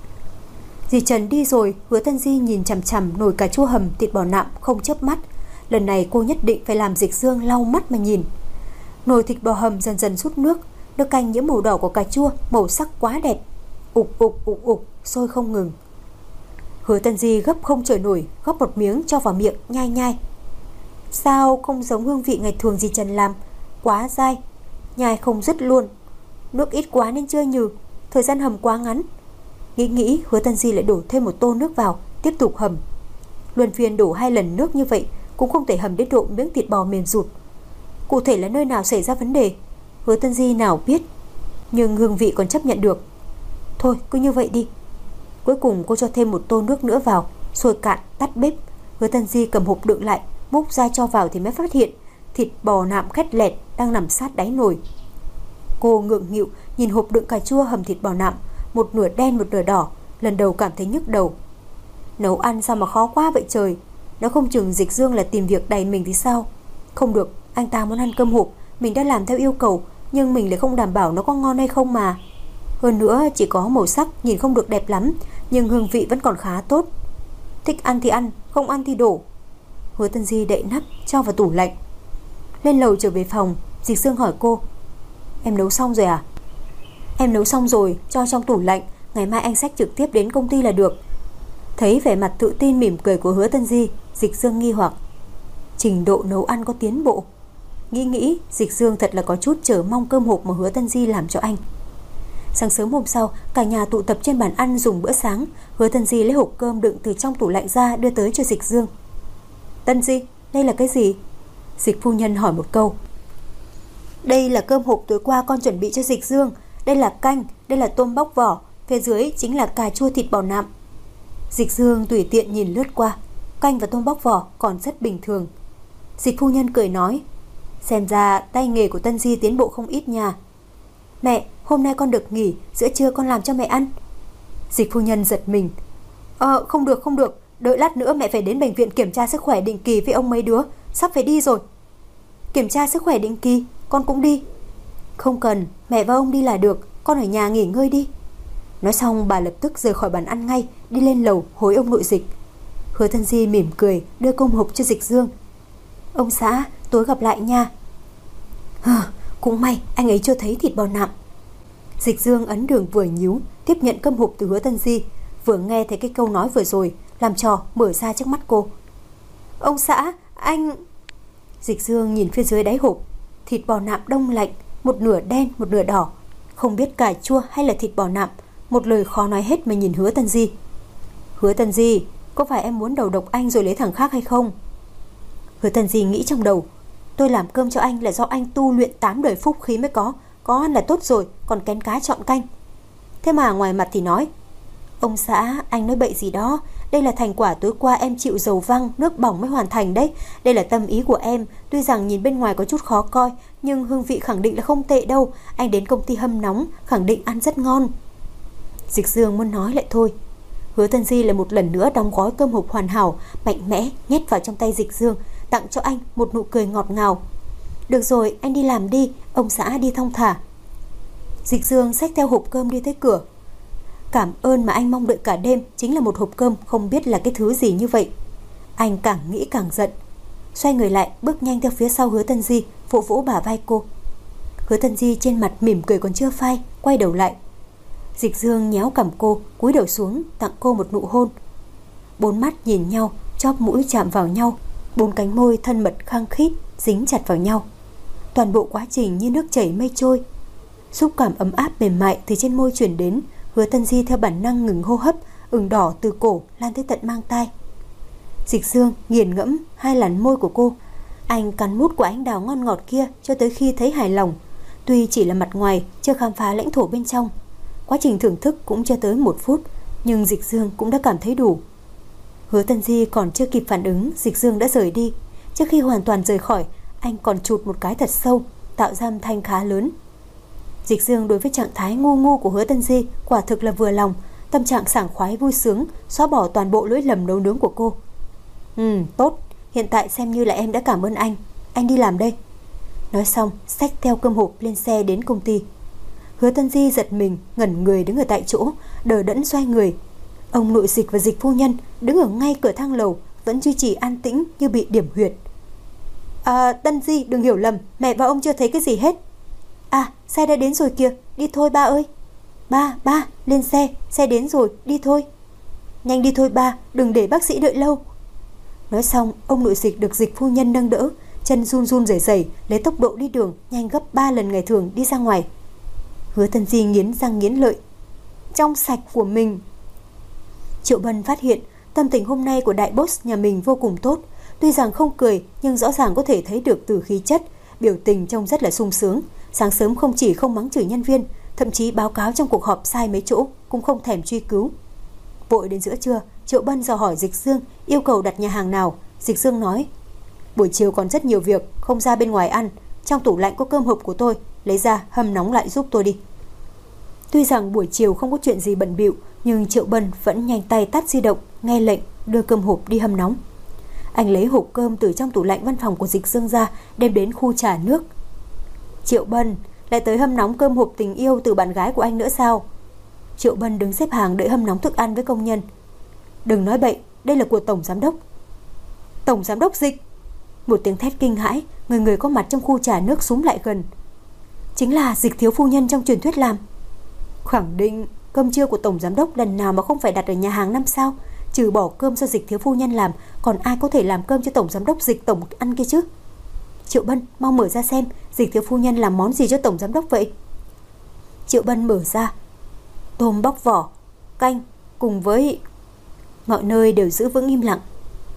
Dì Trần đi rồi, Hứa Tân Di nhìn chằm nồi cà chua hầm thịt bò nạm không chớp mắt. Lần này cô nhất định phải làm Dịch Dương lau mắt mà nhìn. Nồi thịt bò hầm dần rút nước canh nhiễm màu đỏ của cà chua, màu sắc quá đẹp. Ục, sôi không ngừng. Hứa Tân Di gấp không chờ nổi, gấp một miếng cho vào miệng, nhai. Sao không giống hương vị ngày thường dì Trần làm, quá dai, nhai không dứt luôn. Nước ít quá nên chưa nhừ, thời gian hầm quá ngắn. Nghĩ, Hứa Tân Di lại đổ thêm một tô nước vào, tiếp tục hầm. Luân phiên đổ 2 lần nước như vậy cũng không thể hầm đến độ miếng thịt bò mềm rụt. Cụ thể là nơi nào xảy ra vấn đề, Hứa Tân Di nào biết, nhưng hương vị còn chấp nhận được. Thôi cứ như vậy đi. Cuối cùng cô cho thêm một tô nước nữa vào, sôi cạn, tắt bếp. Hứa Tân Di cầm hộp đựng lại, múc ra cho vào thì mới phát hiện thịt bò nạm khét lẹt đang nằm sát đáy nồi. Cô ngượng nghịu nhìn hộp đựng cà chua hầm thịt bò nạm, một nửa đen một nửa đỏ, lần đầu cảm thấy nhức đầu. Nấu ăn sao mà khó quá vậy trời, nó không chừng Dịch Dương là tìm việc đày mình thì sao? Không được, anh ta muốn ăn cơm hộp, mình đã làm theo yêu cầu, nhưng mình lại không đảm bảo nó có ngon hay không mà. Hơn nữa chỉ có màu sắc nhìn không được đẹp lắm, nhưng hương vị vẫn còn khá tốt. Thích ăn thì ăn, không ăn thì đổ. Hứa Tân Di đậy nắp cho vào tủ lạnh. Lên lầu trở về phòng, Dịch Dương hỏi cô, em nấu xong rồi à? Em nấu xong rồi, cho trong tủ lạnh, ngày mai anh xách trực tiếp đến công ty là được. Thấy vẻ mặt tự tin mỉm cười của Hứa Tân Di, Dịch Dương nghi hoặc, trình độ nấu ăn có tiến bộ. Nghĩ, Dịch Dương thật là có chút chờ mong cơm hộp mà Hứa Tân Di làm cho anh. Sáng sớm hôm sau, cả nhà tụ tập trên bàn ăn dùng bữa sáng. Hứa Tân Di lấy hộp cơm đựng từ trong tủ lạnh ra đưa tới cho Dịch Dương. Tân Di, đây là cái gì? Dịch phu nhân hỏi một câu. Đây là cơm hộp tối qua con chuẩn bị cho Dịch Dương. Đây là canh, đây là tôm bóc vỏ, phía dưới chính là cà chua thịt bò nạm. Dịch Dương tùy tiện nhìn lướt qua, canh và tôm bóc vỏ còn rất bình thường. Dịch phu nhân cười nói, xem ra tay nghề của Tân Di tiến bộ không ít nha. Mẹ, hôm nay con được nghỉ, giữa trưa con làm cho mẹ ăn. Dịch phu nhân giật mình. Không được, đợi lát nữa mẹ phải đến bệnh viện kiểm tra sức khỏe định kỳ với ông mấy đứa, sắp phải đi rồi. Kiểm tra sức khỏe định kỳ, con cũng đi. Không cần, mẹ và ông đi là được, con ở nhà nghỉ ngơi đi. Nói xong bà lập tức rời khỏi bàn ăn ngay, đi lên lầu hối ông nội Dịch. Hứa Tân Di mỉm cười đưa cơm hộp cho Dịch Dương. Ông xã, tối gặp lại nha. Cũng may anh ấy chưa thấy thịt bò nạm. Dịch Dương ấn đường vừa nhíu, tiếp nhận cơm hộp từ Hứa Tân Di, vừa nghe thấy cái câu nói vừa rồi, làm trò mở ra trước mắt cô. Ông xã, anh... Dịch Dương nhìn phía dưới đáy hộp, thịt bò nạm đông lạnh, một nửa đen một nửa đỏ, không biết cà chua hay là thịt bò nạm, một lời khó nói hết mà nhìn Hứa Tân Di. Hứa Tân Di, có phải em muốn đầu độc anh rồi lấy thằng khác hay không? Hứa Tân Di nghĩ trong đầu, tôi làm cơm cho anh là do anh tu luyện 8 đời phúc khí mới có ăn là tốt rồi, còn kén cá chọn canh. Thế mà ngoài mặt thì nói, ông xã, anh nói bậy gì đó, đây là thành quả tối qua em chịu dầu văng, nước bỏng mới hoàn thành đấy. Đây là tâm ý của em, tuy rằng nhìn bên ngoài có chút khó coi, nhưng hương vị khẳng định là không tệ đâu. Anh đến công ty hâm nóng, khẳng định ăn rất ngon. Dịch Dương muốn nói lại thôi. Hứa Tân Di lại một lần nữa đóng gói cơm hộp hoàn hảo, mạnh mẽ nhét vào trong tay Dịch Dương, tặng cho anh một nụ cười ngọt ngào. Được rồi, anh đi làm đi, ông xã đi thong thả. Dịch Dương xách theo hộp cơm đi tới cửa. Cảm ơn mà anh mong đợi cả đêm chính là một hộp cơm không biết là cái thứ gì như vậy. Anh càng nghĩ càng giận, xoay người lại bước nhanh theo phía sau Hứa Tân Di, vỗ vỗ bả vai cô. Hứa Tân Di trên mặt mỉm cười còn chưa phai, quay đầu lại. Dịch Dương nhéo cằm cô, cúi đầu xuống tặng cô một nụ hôn. Bốn mắt nhìn nhau, chóp mũi chạm vào nhau, bốn cánh môi thân mật khăng khít dính chặt vào nhau. Toàn bộ quá trình như nước chảy mây trôi. Xúc cảm ấm áp mềm mại từ trên môi truyền đến. Hứa Tân Di theo bản năng ngừng hô hấp, ửng đỏ từ cổ lan tới tận mang tai. Dịch Dương nghiền ngẫm hai làn môi của cô. Anh cắn mút của anh đào ngon ngọt kia cho tới khi thấy hài lòng. Tuy chỉ là mặt ngoài, chưa khám phá lãnh thổ bên trong. Quá trình thưởng thức cũng chưa tới 1 phút, nhưng Dịch Dương cũng đã cảm thấy đủ. Hứa Tân Di còn chưa kịp phản ứng, Dịch Dương đã rời đi. Trước khi hoàn toàn rời khỏi, anh còn chụt một cái thật sâu, tạo ra âm thanh khá lớn. Dịch Dương đối với trạng thái ngu ngu của Hứa Tân Di quả thực là vừa lòng, tâm trạng sảng khoái vui sướng, xóa bỏ toàn bộ lỗi lầm nấu nướng của cô. Tốt, hiện tại xem như là em đã cảm ơn anh đi làm đây. Nói xong, xách theo cơm hộp lên xe đến công ty. Hứa Tân Di giật mình, ngẩn người đứng ở tại chỗ, đờ đẫn xoay người. Ông nội Dịch và Dịch phu nhân đứng ở ngay cửa thang lầu, vẫn duy trì an tĩnh như bị điểm huyệt. Tân Di đừng hiểu lầm, mẹ và ông chưa thấy cái gì hết. Xe đã đến rồi kìa, đi thôi ba ơi. Ba, lên xe đến rồi, đi thôi. Nhanh đi thôi ba, đừng để bác sĩ đợi lâu. Nói xong, ông nội Dịch được Dịch phu nhân nâng đỡ, chân run run rẩy rẩy, lấy tốc độ đi đường nhanh gấp 3 lần ngày thường đi ra ngoài. Hứa Tân Di nghiến răng nghiến lợi, trong sạch của mình. Triệu Bân phát hiện tâm tình hôm nay của đại boss nhà mình vô cùng tốt. Tuy rằng không cười, nhưng rõ ràng có thể thấy được từ khí chất, biểu tình trông rất là sung sướng. Sáng sớm không chỉ không mắng chửi nhân viên, thậm chí báo cáo trong cuộc họp sai mấy chỗ cũng không thèm truy cứu. Vội đến giữa trưa, Triệu Bân dò hỏi Dịch Dương yêu cầu đặt nhà hàng nào. Dịch Dương nói, buổi chiều còn rất nhiều việc, không ra bên ngoài ăn. Trong tủ lạnh có cơm hộp của tôi, lấy ra hâm nóng lại giúp tôi đi. Tuy rằng buổi chiều không có chuyện gì bận bịu, nhưng Triệu Bân vẫn nhanh tay tắt di động, nghe lệnh đưa cơm hộp đi hâm nóng. Anh lấy hộp cơm từ trong tủ lạnh văn phòng của Dịch Dương ra, đem đến khu trà nước. Triệu Bân, lại tới hâm nóng cơm hộp tình yêu từ bạn gái của anh nữa sao? Triệu Bân đứng xếp hàng đợi hâm nóng thức ăn với công nhân. Đừng nói bậy, đây là của Tổng Giám Đốc. Tổng Giám Đốc Dịch! Một tiếng thét kinh hãi, người có mặt trong khu trà nước xúm lại gần. Chính là Dịch thiếu phu nhân trong truyền thuyết làm. Khẳng định cơm trưa của Tổng Giám Đốc lần nào mà không phải đặt ở nhà hàng 5 sao. Trừ bỏ cơm do Dịch thiếu phu nhân làm, còn ai có thể làm cơm cho Tổng Giám Đốc Dịch tổng ăn kia chứ? Triệu Bân, mau mở ra xem Dịch thiếu phu nhân làm món gì cho Tổng Giám Đốc vậy. Triệu Bân mở ra, tôm bóc vỏ, canh cùng với... Mọi nơi đều giữ vững im lặng.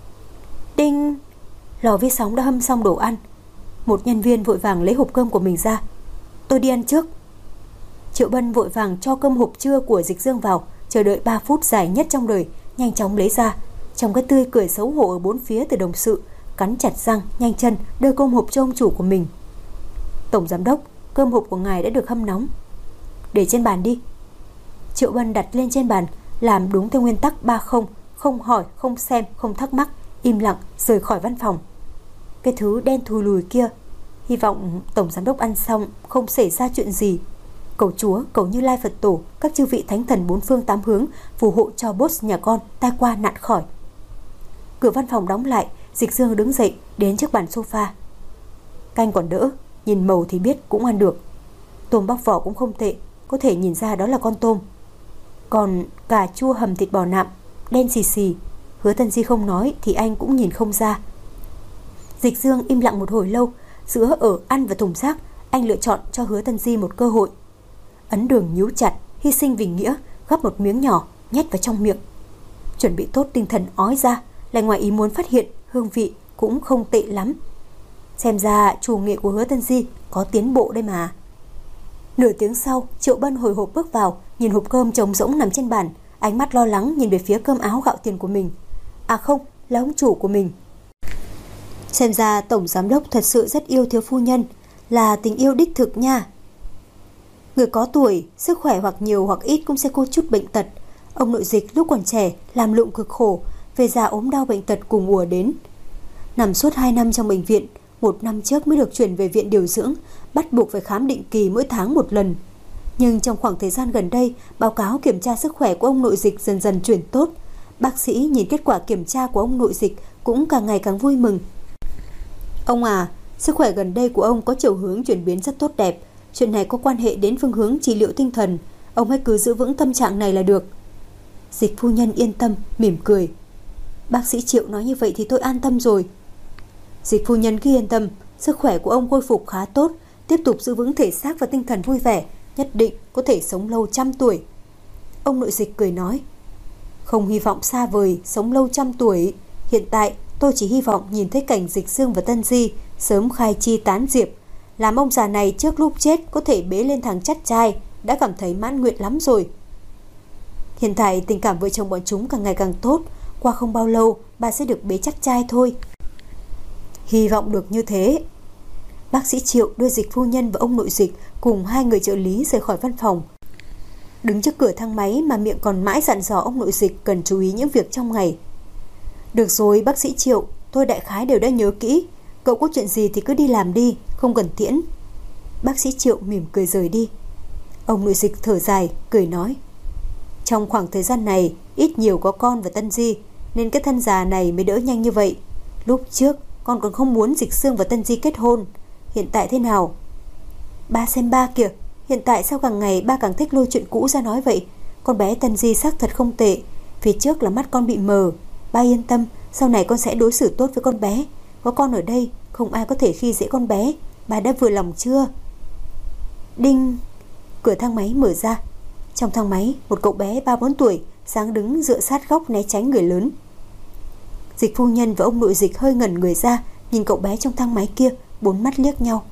Đinh! Lò vi sóng đã hâm xong đồ ăn. Một nhân viên vội vàng lấy hộp cơm của mình ra. Tôi đi ăn trước. Triệu Bân vội vàng cho cơm hộp trưa của Dịch Dương vào, chờ đợi 3 phút dài nhất trong đời, nhanh chóng lấy ra. Trong cái tươi cười xấu hổ ở bốn phía từ đồng sự, cắn chặt răng, nhanh chân đưa cơm hộp cho ông chủ của mình. Tổng Giám Đốc, cơm hộp của ngài đã được hâm nóng. Để trên bàn đi. Triệu Bân đặt lên trên bàn, làm đúng theo nguyên tắc 30, không hỏi, không xem, không thắc mắc, im lặng rời khỏi văn phòng. Cái thứ đen thùi lùi kia, hy vọng Tổng Giám Đốc ăn xong không xảy ra chuyện gì. Cầu Chúa, cầu Như Lai Phật Tổ, các chư vị thánh thần bốn phương tám hướng phù hộ cho boss nhà con tai qua nạn khỏi. Cửa văn phòng đóng lại, Dịch Dương đứng dậy đến trước bàn sofa. Canh còn đỡ, nhìn màu thì biết cũng ăn được. Tôm bóc vỏ cũng không tệ, có thể nhìn ra đó là con tôm. Còn cà chua hầm thịt bò nạm, đen xì xì. Hứa Tân Di không nói thì anh cũng nhìn không ra. Dịch Dương im lặng một hồi lâu. Giữa ở ăn và thùng rác, anh lựa chọn cho Hứa Tân Di một cơ hội. Ấn Đường nhíu chặt, hy sinh vì nghĩa, gắp một miếng nhỏ nhét vào trong miệng. Chuẩn bị tốt tinh thần ói ra, lại ngoài ý muốn phát hiện hương vị cũng không tệ lắm. Xem ra chủ nghệ của Hứa Tân Di có tiến bộ đây mà. Nửa tiếng sau, Triệu Bân hồi hộp bước vào, nhìn hộp cơm trống rỗng nằm trên bàn, ánh mắt lo lắng nhìn về phía cơm áo gạo tiền của mình. À không, là ông chủ của mình. Xem ra tổng giám đốc thật sự rất yêu thiếu phu nhân, là tình yêu đích thực nha. Người có tuổi, sức khỏe hoặc nhiều hoặc ít cũng sẽ có chút bệnh tật. Ông nội Dịch lúc còn trẻ làm lụng cực khổ, về già ốm đau bệnh tật cùng ùa đến. Nằm suốt 2 năm trong bệnh viện, 1 năm trước mới được chuyển về viện điều dưỡng, bắt buộc phải khám định kỳ mỗi tháng 1 lần. Nhưng trong khoảng thời gian gần đây, báo cáo kiểm tra sức khỏe của ông nội Dịch dần dần chuyển tốt. Bác sĩ nhìn kết quả kiểm tra của ông nội Dịch cũng càng ngày càng vui mừng. Ông à, sức khỏe gần đây của ông có chiều hướng chuyển biến rất tốt đẹp. Chuyện này có quan hệ đến phương hướng trị liệu tinh thần. Ông hãy cứ giữ vững tâm trạng này là được. Dịch phu nhân yên tâm, mỉm cười. Bác sĩ Triệu nói như vậy thì tôi an tâm rồi. Dịch phu nhân cứ yên tâm, sức khỏe của ông khôi phục khá tốt, tiếp tục giữ vững thể xác và tinh thần vui vẻ, nhất định có thể sống lâu 100 tuổi. Ông nội Dịch cười nói. Không hy vọng xa vời sống lâu 100 tuổi. Hiện tại tôi chỉ hy vọng nhìn thấy cảnh Dịch Dương và Tân Di sớm khai chi tán diệp, làm ông già này trước lúc chết có thể bế lên thằng chắt trai, đã cảm thấy mãn nguyện lắm rồi. Hiện tại tình cảm vợ chồng bọn chúng càng ngày càng tốt, qua không bao lâu bà sẽ được bế chắc trai thôi. Hy vọng được như thế. Bác sĩ Triệu đưa Dịch phu nhân và ông nội Dịch cùng 2 người trợ lý rời khỏi văn phòng. Đứng trước cửa thang máy mà miệng còn mãi dặn dò ông nội Dịch cần chú ý những việc trong ngày. Được rồi bác sĩ Triệu, tôi đại khái đều đã nhớ kỹ. Cậu có chuyện gì thì cứ đi làm đi, không cần tiễn. Bác sĩ Triệu mỉm cười rời đi. Ông nội Dịch thở dài, cười nói. Trong khoảng thời gian này, ít nhiều có con và Tân Di, nên cái thân già này mới đỡ nhanh như vậy. Lúc trước, con còn không muốn Dịch Sương và Tân Di kết hôn. Hiện tại thế nào? Ba xem ba kìa, hiện tại sao càng ngày ba càng thích lôi chuyện cũ ra nói vậy? Con bé Tân Di xác thật không tệ. Phía trước là mắt con bị mờ. Ba yên tâm, sau này con sẽ đối xử tốt với con bé. Có con ở đây, không ai có thể khi dễ con bé. Ba đã vừa lòng chưa? Đinh! Cửa thang máy mở ra. Trong thang máy, một cậu bé 3-4 tuổi sáng đứng dựa sát góc né tránh người lớn. Dịch phu nhân và ông nội Dịch hơi ngẩn người ra, nhìn cậu bé trong thang máy kia, 4 mắt liếc nhau.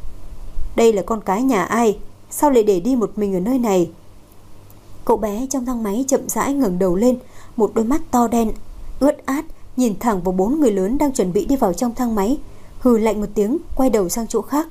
Đây là con cái nhà ai? Sao lại để đi một mình ở nơi này? Cậu bé trong thang máy chậm rãi ngẩng đầu lên, một đôi mắt to đen ướt át nhìn thẳng vào 4 người lớn đang chuẩn bị đi vào trong thang máy, hừ lạnh một tiếng, quay đầu sang chỗ khác.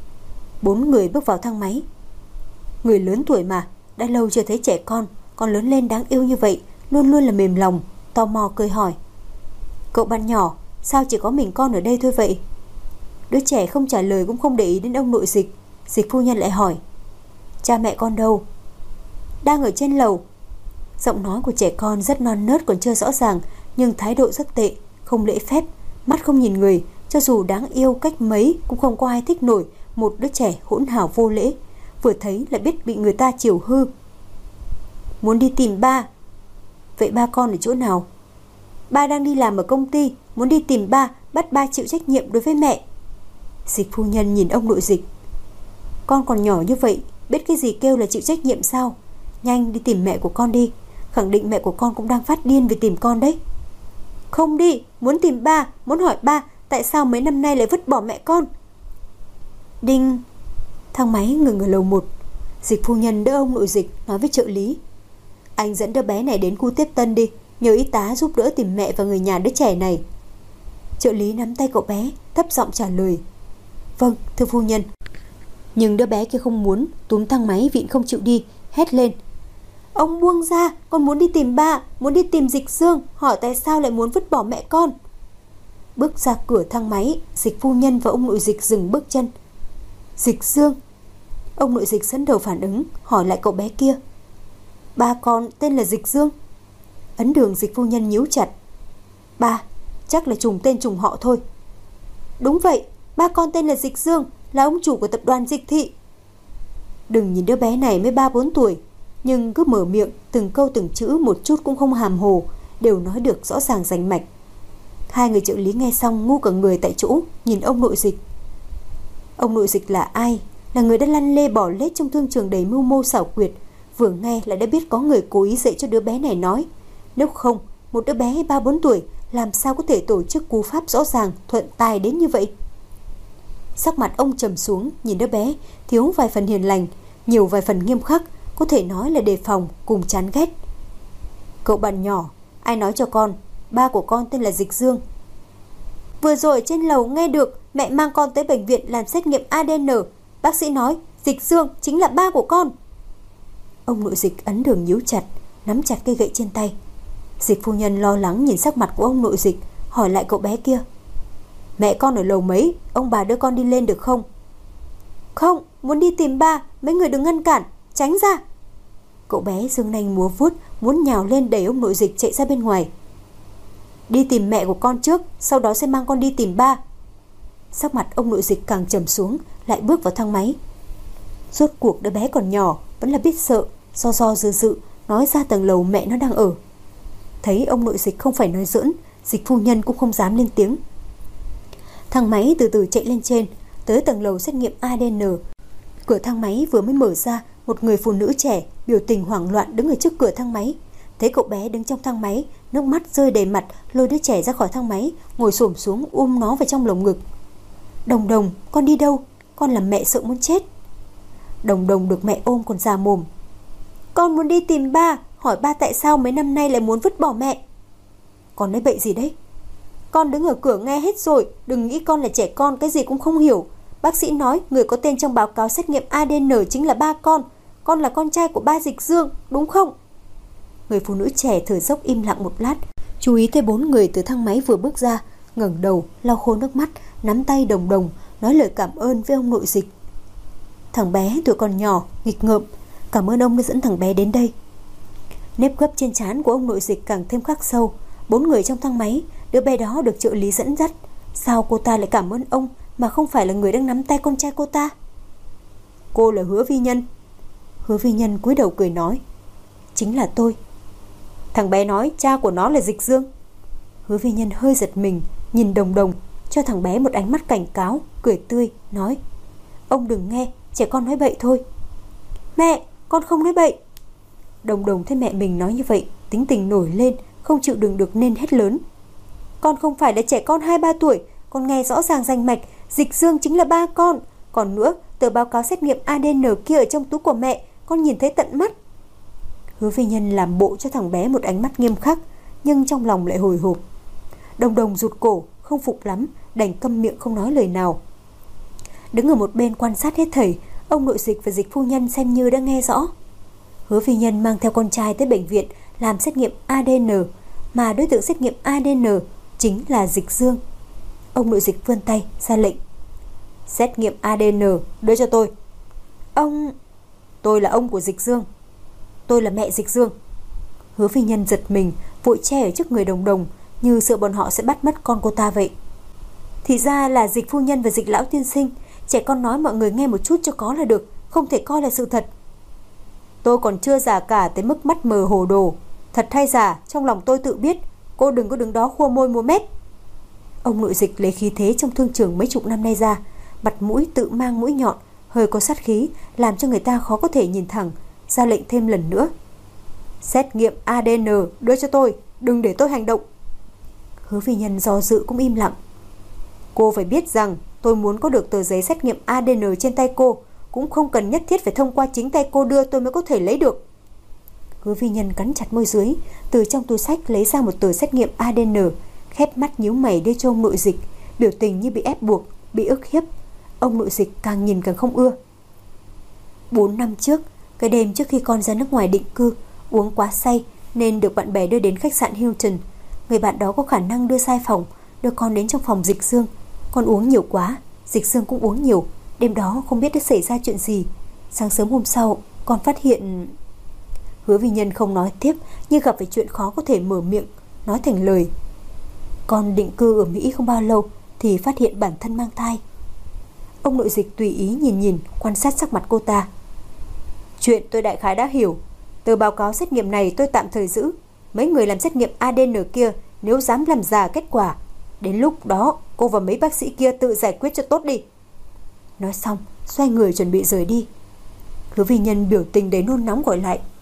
4 người bước vào thang máy. Người lớn tuổi mà, đã lâu chưa thấy trẻ con, còn lớn lên đáng yêu như vậy, luôn luôn là mềm lòng, tò mò cười hỏi. Cậu bạn nhỏ, sao chỉ có mình con ở đây thôi vậy? Đứa trẻ không trả lời cũng không để ý đến ông nội Dịch. Dịch phu nhân lại hỏi. Cha mẹ con đâu? Đang ở trên lầu. Giọng nói của trẻ con rất non nớt còn chưa rõ ràng, nhưng thái độ rất tệ, không lễ phép, mắt không nhìn người. Cho dù đáng yêu cách mấy cũng không có ai thích nổi một đứa trẻ hỗn hào vô lễ, vừa thấy là biết bị người ta chiều hư. Muốn đi tìm ba. Vậy ba con ở chỗ nào? Ba đang đi làm ở công ty, muốn đi tìm ba, bắt ba chịu trách nhiệm đối với mẹ. Dịch phu nhân nhìn ông nội Dịch. Con còn nhỏ như vậy, biết cái gì kêu là chịu trách nhiệm sao? Nhanh đi tìm mẹ của con đi, khẳng định mẹ của con cũng đang phát điên vì tìm con đấy. Không đi, muốn tìm ba, muốn hỏi ba tại sao mấy năm nay lại vứt bỏ mẹ con. Đinh! Thang máy ngừng ở lầu 1. Dịch phu nhân đỡ ông nội Dịch, nói với trợ lý. Anh dẫn đứa bé này đến khu tiếp tân đi, nhờ y tá giúp đỡ tìm mẹ và người nhà đứa trẻ này. Trợ lý nắm tay cậu bé, thấp giọng trả lời. Vâng, thưa phu nhân. Nhưng đứa bé kia không muốn, túm thang máy vịn không chịu đi, hét lên. Ông buông ra, con muốn đi tìm ba, muốn đi tìm Dịch Dương, hỏi tại sao lại muốn vứt bỏ mẹ con. Bước ra cửa thang máy, Dịch phu nhân và ông nội Dịch dừng bước chân. Dịch Dương. Ông nội Dịch dẫn đầu phản ứng, hỏi lại cậu bé kia. Ba con tên là Dịch Dương. Ấn đường Dịch phu nhân nhíu chặt. Ba, chắc là trùng tên trùng họ thôi. Đúng vậy, ba con tên là Dịch Dương, là ông chủ của tập đoàn Dịch Thị. Đừng nhìn đứa bé này mới 3-4 tuổi, nhưng cứ mở miệng từng câu từng chữ một chút cũng không hàm hồ, đều nói được rõ ràng rành mạch. 2 người trợ lý nghe xong ngu cả người tại chỗ, nhìn ông nội Dịch. Ông nội Dịch là ai? Là người đã lăn lê bỏ lết trong thương trường đầy mưu mô xảo quyệt, vừa nghe là đã biết có người cố ý dạy cho đứa bé này nói. Nếu không, một đứa bé 3-4 tuổi làm sao có thể tổ chức cú pháp rõ ràng, thuận tài đến như vậy. Sắc mặt ông trầm xuống, nhìn đứa bé, thiếu vài phần hiền lành, nhiều vài phần nghiêm khắc, có thể nói là đề phòng cùng chán ghét. Cậu bạn nhỏ, ai nói cho con, ba của con tên là Dịch Dương. Vừa rồi trên lầu nghe được mẹ mang con tới bệnh viện làm xét nghiệm ADN. Bác sĩ nói Dịch Dương chính là ba của con. Ông nội Dịch ấn đường nhíu chặt, nắm chặt cây gậy trên tay. Dịch phu nhân lo lắng nhìn sắc mặt của ông nội Dịch, hỏi lại cậu bé kia. Mẹ con ở lầu mấy, ông bà đưa con đi lên được không? Không, muốn đi tìm ba, mấy người đừng ngăn cản, tránh ra. Cậu bé giương nanh múa vuốt, muốn nhào lên đẩy ông nội Dịch chạy ra bên ngoài. Đi tìm mẹ của con trước, sau đó sẽ mang con đi tìm ba. Sắc mặt ông nội Dịch càng trầm xuống, lại bước vào thang máy. Rốt cuộc đứa bé còn nhỏ, vẫn là biết sợ, do dự nói ra tầng lầu mẹ nó đang ở. Thấy ông nội Dịch không phải nói giỡn, Dịch phu nhân cũng không dám lên tiếng. Thang máy từ từ chạy lên trên, tới tầng lầu xét nghiệm ADN. Cửa thang máy vừa mới mở ra, một người phụ nữ trẻ biểu tình hoảng loạn đứng ở trước cửa thang máy. Thấy cậu bé đứng trong thang máy, nước mắt rơi đầy mặt, lôi đứa trẻ ra khỏi thang máy, ngồi xổm xuống nó vào trong lồng ngực. Đồng Đồng, con đi đâu? Con làm mẹ sợ muốn chết. Đồng Đồng được mẹ ôm còn già mồm. Con muốn đi tìm ba, hỏi ba tại sao mấy năm nay lại muốn vứt bỏ mẹ. Con nói bậy gì đấy? Con đứng ở cửa nghe hết rồi, đừng nghĩ con là trẻ con, cái gì cũng không hiểu. Bác sĩ nói người có tên trong báo cáo xét nghiệm ADN chính là ba con là con trai của ba Dịch Dương, đúng không? Người phụ nữ trẻ thở dốc im lặng một lát, chú ý thấy 4 người từ thang máy vừa bước ra, ngẩng đầu, lau khô nước mắt, nắm tay Đồng Đồng, nói lời cảm ơn với ông nội Dịch. Thằng bé tuổi còn nhỏ, nghịch ngợm, cảm ơn ông đã dẫn thằng bé đến đây. Nếp gấp trên trán của ông nội Dịch càng thêm khắc sâu. 4 người trong thang máy, đứa bé đó được trợ lý dẫn dắt. Sao cô ta lại cảm ơn ông mà không phải là người đang nắm tay con trai cô ta? Cô là Hứa Vi Nhân. Hứa Vi Nhân cúi đầu cười nói. Chính là tôi. Thằng bé nói cha của nó là Dịch Dương. Hứa Vi Nhân hơi giật mình, nhìn Đồng Đồng, cho thằng bé một ánh mắt cảnh cáo, cười tươi, nói. Ông đừng nghe, trẻ con nói bậy thôi. Mẹ, con không nói bậy. Đồng Đồng thấy mẹ mình nói như vậy, tính tình nổi lên, không chịu đựng được nên hét lớn. Con không phải là trẻ con 2-3 tuổi, con nghe rõ ràng rành mạch, Dịch Dương chính là ba con. Còn nữa, tờ báo cáo xét nghiệm ADN kia ở trong túi của mẹ, con nhìn thấy tận mắt. Hứa Vi Nhân làm bộ cho thằng bé một ánh mắt nghiêm khắc, nhưng trong lòng lại hồi hộp. Đồng Đồng rụt cổ, không phục lắm, đành câm miệng không nói lời nào. Đứng ở một bên quan sát hết thảy, ông nội Dịch và Dịch phu nhân xem như đã nghe rõ. Hứa Vi Nhân mang theo con trai tới bệnh viện làm xét nghiệm ADN, mà đối tượng xét nghiệm ADN chính là Dịch Dương. Ông nội Dịch vươn tay ra lệnh. Xét nghiệm ADN, đưa cho tôi. Tôi là ông của Dịch Dương. Tôi là mẹ Dịch Dương. Hứa Vi Nhân giật mình, vội che ở trước người Đồng Đồng, như sợ bọn họ sẽ bắt mất con cô ta vậy. Thì ra là Dịch phu nhân và Dịch lão tiên sinh. Trẻ con nói mọi người nghe một chút cho có là được, không thể coi là sự thật. Tôi còn chưa già cả tới mức mắt mờ hồ đồ. Thật hay giả, trong lòng tôi tự biết. Cô đừng có đứng đó khua môi múa mép. Ông nội Dịch lấy khí thế trong thương trường mấy chục năm nay ra, mặt mũi tự mang mũi nhọn, hơi có sát khí, làm cho người ta khó có thể nhìn thẳng, ra lệnh thêm lần nữa. Xét nghiệm ADN, đưa cho tôi, đừng để tôi hành động. Hứa Vi Nhân do dự cũng im lặng. Cô phải biết rằng tôi muốn có được tờ giấy xét nghiệm ADN trên tay cô, cũng không cần nhất thiết phải thông qua chính tay cô đưa tôi mới có thể lấy được. Hứa Vi Nhân cắn chặt môi dưới, từ trong túi sách lấy ra một tờ xét nghiệm ADN, khép mắt nhíu mày đưa cho ông nội Dịch, biểu tình như bị ép buộc, bị ức hiếp. Ông nội Dịch càng nhìn càng không ưa. 4 năm trước, cái đêm trước khi con ra nước ngoài định cư, uống quá say nên được bạn bè đưa đến khách sạn Hilton. Người bạn đó có khả năng đưa sai phòng, đưa con đến trong phòng Dịch Dương. Con uống nhiều quá, Dịch Dương cũng uống nhiều. Đêm đó không biết đã xảy ra chuyện gì. Sáng sớm hôm sau, con phát hiện... Hứa Vi Nhân không nói tiếp, như gặp phải chuyện khó có thể mở miệng, nói thành lời. Con định cư ở Mỹ không bao lâu thì phát hiện bản thân mang thai. Ông nội Dịch tùy ý nhìn, quan sát sắc mặt cô ta. Chuyện tôi đại khái đã hiểu. Tờ báo cáo xét nghiệm này tôi tạm thời giữ. Mấy người làm xét nghiệm ADN kia nếu dám làm giả kết quả, đến lúc đó cô và mấy bác sĩ kia tự giải quyết cho tốt đi. Nói xong, xoay người chuẩn bị rời đi. Hứa Vi Nhân biểu tình đầy nôn nóng gọi lại.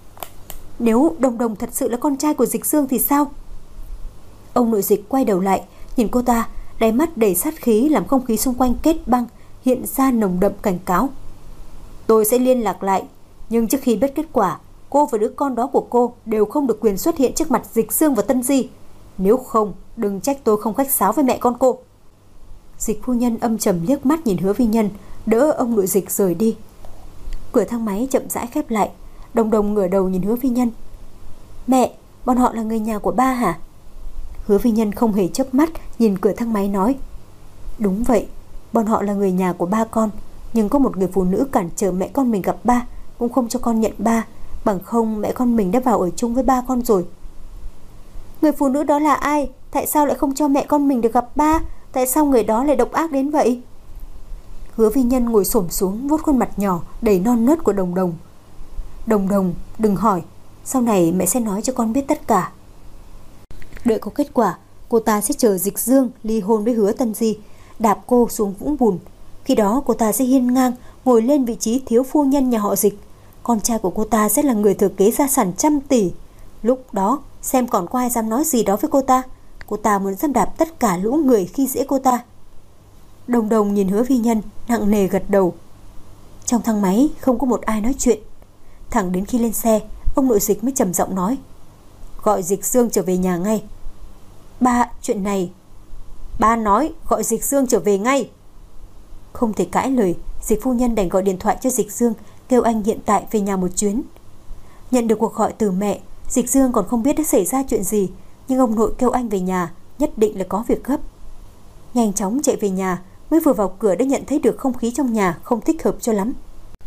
Nếu Đồng Đồng thật sự là con trai của Dịch Dương thì sao? Ông nội Dịch quay đầu lại, nhìn cô ta, đáy mắt đầy sát khí làm không khí xung quanh kết băng, hiện ra nồng đậm cảnh cáo. Tôi sẽ liên lạc lại, nhưng trước khi biết kết quả, cô và đứa con đó của cô đều không được quyền xuất hiện trước mặt Dịch Dương và Tân Di. Nếu không, đừng trách tôi không khách sáo với mẹ con cô. Dịch phu nhân âm trầm liếc mắt nhìn Hứa Vi Nhân, đỡ ông nội Dịch rời đi. Cửa thang máy chậm rãi khép lại. Đồng Đồng ngửa đầu nhìn Hứa Vi Nhân. Mẹ, bọn họ là người nhà của ba hả? Hứa Vi Nhân không hề chớp mắt nhìn cửa thang máy nói. Đúng vậy, bọn họ là người nhà của ba con, nhưng có một người phụ nữ cản trở mẹ con mình gặp ba, cũng không cho con nhận ba, bằng không mẹ con mình đã vào ở chung với ba con rồi. Người phụ nữ đó là ai? Tại sao lại không cho mẹ con mình được gặp ba? Tại sao người đó lại độc ác đến vậy? Hứa Vi Nhân ngồi xổm xuống vuốt khuôn mặt nhỏ đầy non nớt của Đồng Đồng. Đồng Đồng, đừng hỏi, sau này mẹ sẽ nói cho con biết tất cả. Đợi có kết quả, cô ta sẽ chờ Dịch Dương ly hôn với Hứa Tân Di, đạp cô xuống vũng bùn. Khi đó cô ta sẽ hiên ngang ngồi lên vị trí thiếu phu nhân nhà họ Dịch. Con trai của cô ta sẽ là người thừa kế gia sản 100 tỷ. Lúc đó xem còn có ai dám nói gì đó với cô ta. Cô ta muốn dẫm đạp tất cả lũ người khi dễ cô ta. Đồng Đồng nhìn Hứa Vi Nhân, nặng nề gật đầu. Trong thang máy không có một ai nói chuyện. Thẳng đến khi lên xe, ông nội Dịch mới trầm giọng nói. Gọi Dịch Dương trở về nhà ngay. Ba, chuyện này. Ba nói gọi Dịch Dương trở về ngay. Không thể cãi lời, Dịch phu nhân đành gọi điện thoại cho Dịch Dương, kêu anh hiện tại về nhà một chuyến. Nhận được cuộc gọi từ mẹ, Dịch Dương còn không biết đã xảy ra chuyện gì, nhưng ông nội kêu anh về nhà, nhất định là có việc gấp. Nhanh chóng chạy về nhà, mới vừa vào cửa đã nhận thấy được không khí trong nhà không thích hợp cho lắm.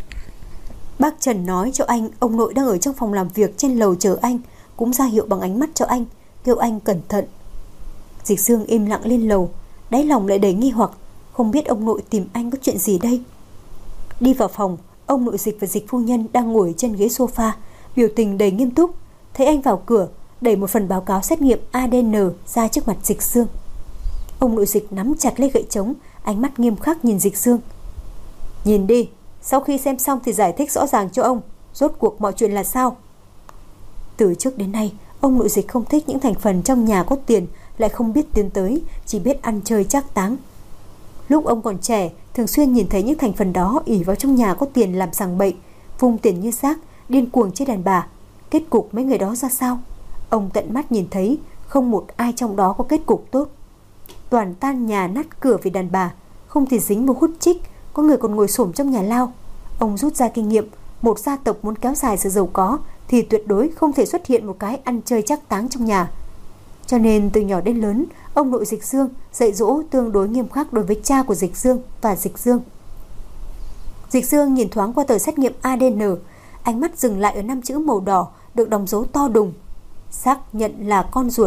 Bác Trần nói cho anh ông nội đang ở trong phòng làm việc trên lầu chờ anh, cũng ra hiệu bằng ánh mắt cho anh, kêu anh cẩn thận. Dịch Dương im lặng lên lầu, đáy lòng lại đầy nghi hoặc, không biết ông nội tìm anh có chuyện gì đây. Đi vào phòng, ông nội Dịch và Dịch phu nhân đang ngồi trên ghế sofa, biểu tình đầy nghiêm túc. Thấy anh vào cửa, đẩy một phần báo cáo xét nghiệm ADN ra trước mặt Dịch Dương. Ông nội Dịch nắm chặt lấy gậy trống, ánh mắt nghiêm khắc nhìn Dịch Dương. Nhìn đi, sau khi xem xong thì giải thích rõ ràng cho ông, rốt cuộc mọi chuyện là sao. Từ trước đến nay, ông nội Dịch không thích những thành phần trong nhà có tiền, lại không biết tiến tới, chỉ biết ăn chơi trác táng. Lúc ông còn trẻ, thường xuyên nhìn thấy những thành phần đó ỷ vào trong nhà có tiền làm sằng bậy, vung tiền như rác, điên cuồng chơi đàn bà. Kết cục mấy người đó ra sao? Ông tận mắt nhìn thấy, không một ai trong đó có kết cục tốt. Toàn tan nhà nát cửa vì đàn bà, không thì dính vào hút chích, có người còn ngồi xổm trong nhà lao. Ông rút ra kinh nghiệm, một gia tộc muốn kéo dài sự giàu có thì tuyệt đối không thể xuất hiện một cái ăn chơi trác táng trong nhà. Cho nên từ nhỏ đến lớn, ông nội Dịch Dương dạy dỗ tương đối nghiêm khắc đối với cha của Dịch Dương và Dịch Dương. Dịch Dương nhìn thoáng qua tờ xét nghiệm ADN, ánh mắt dừng lại ở 5 chữ màu đỏ được đóng dấu to đùng. Xác nhận là con ruột.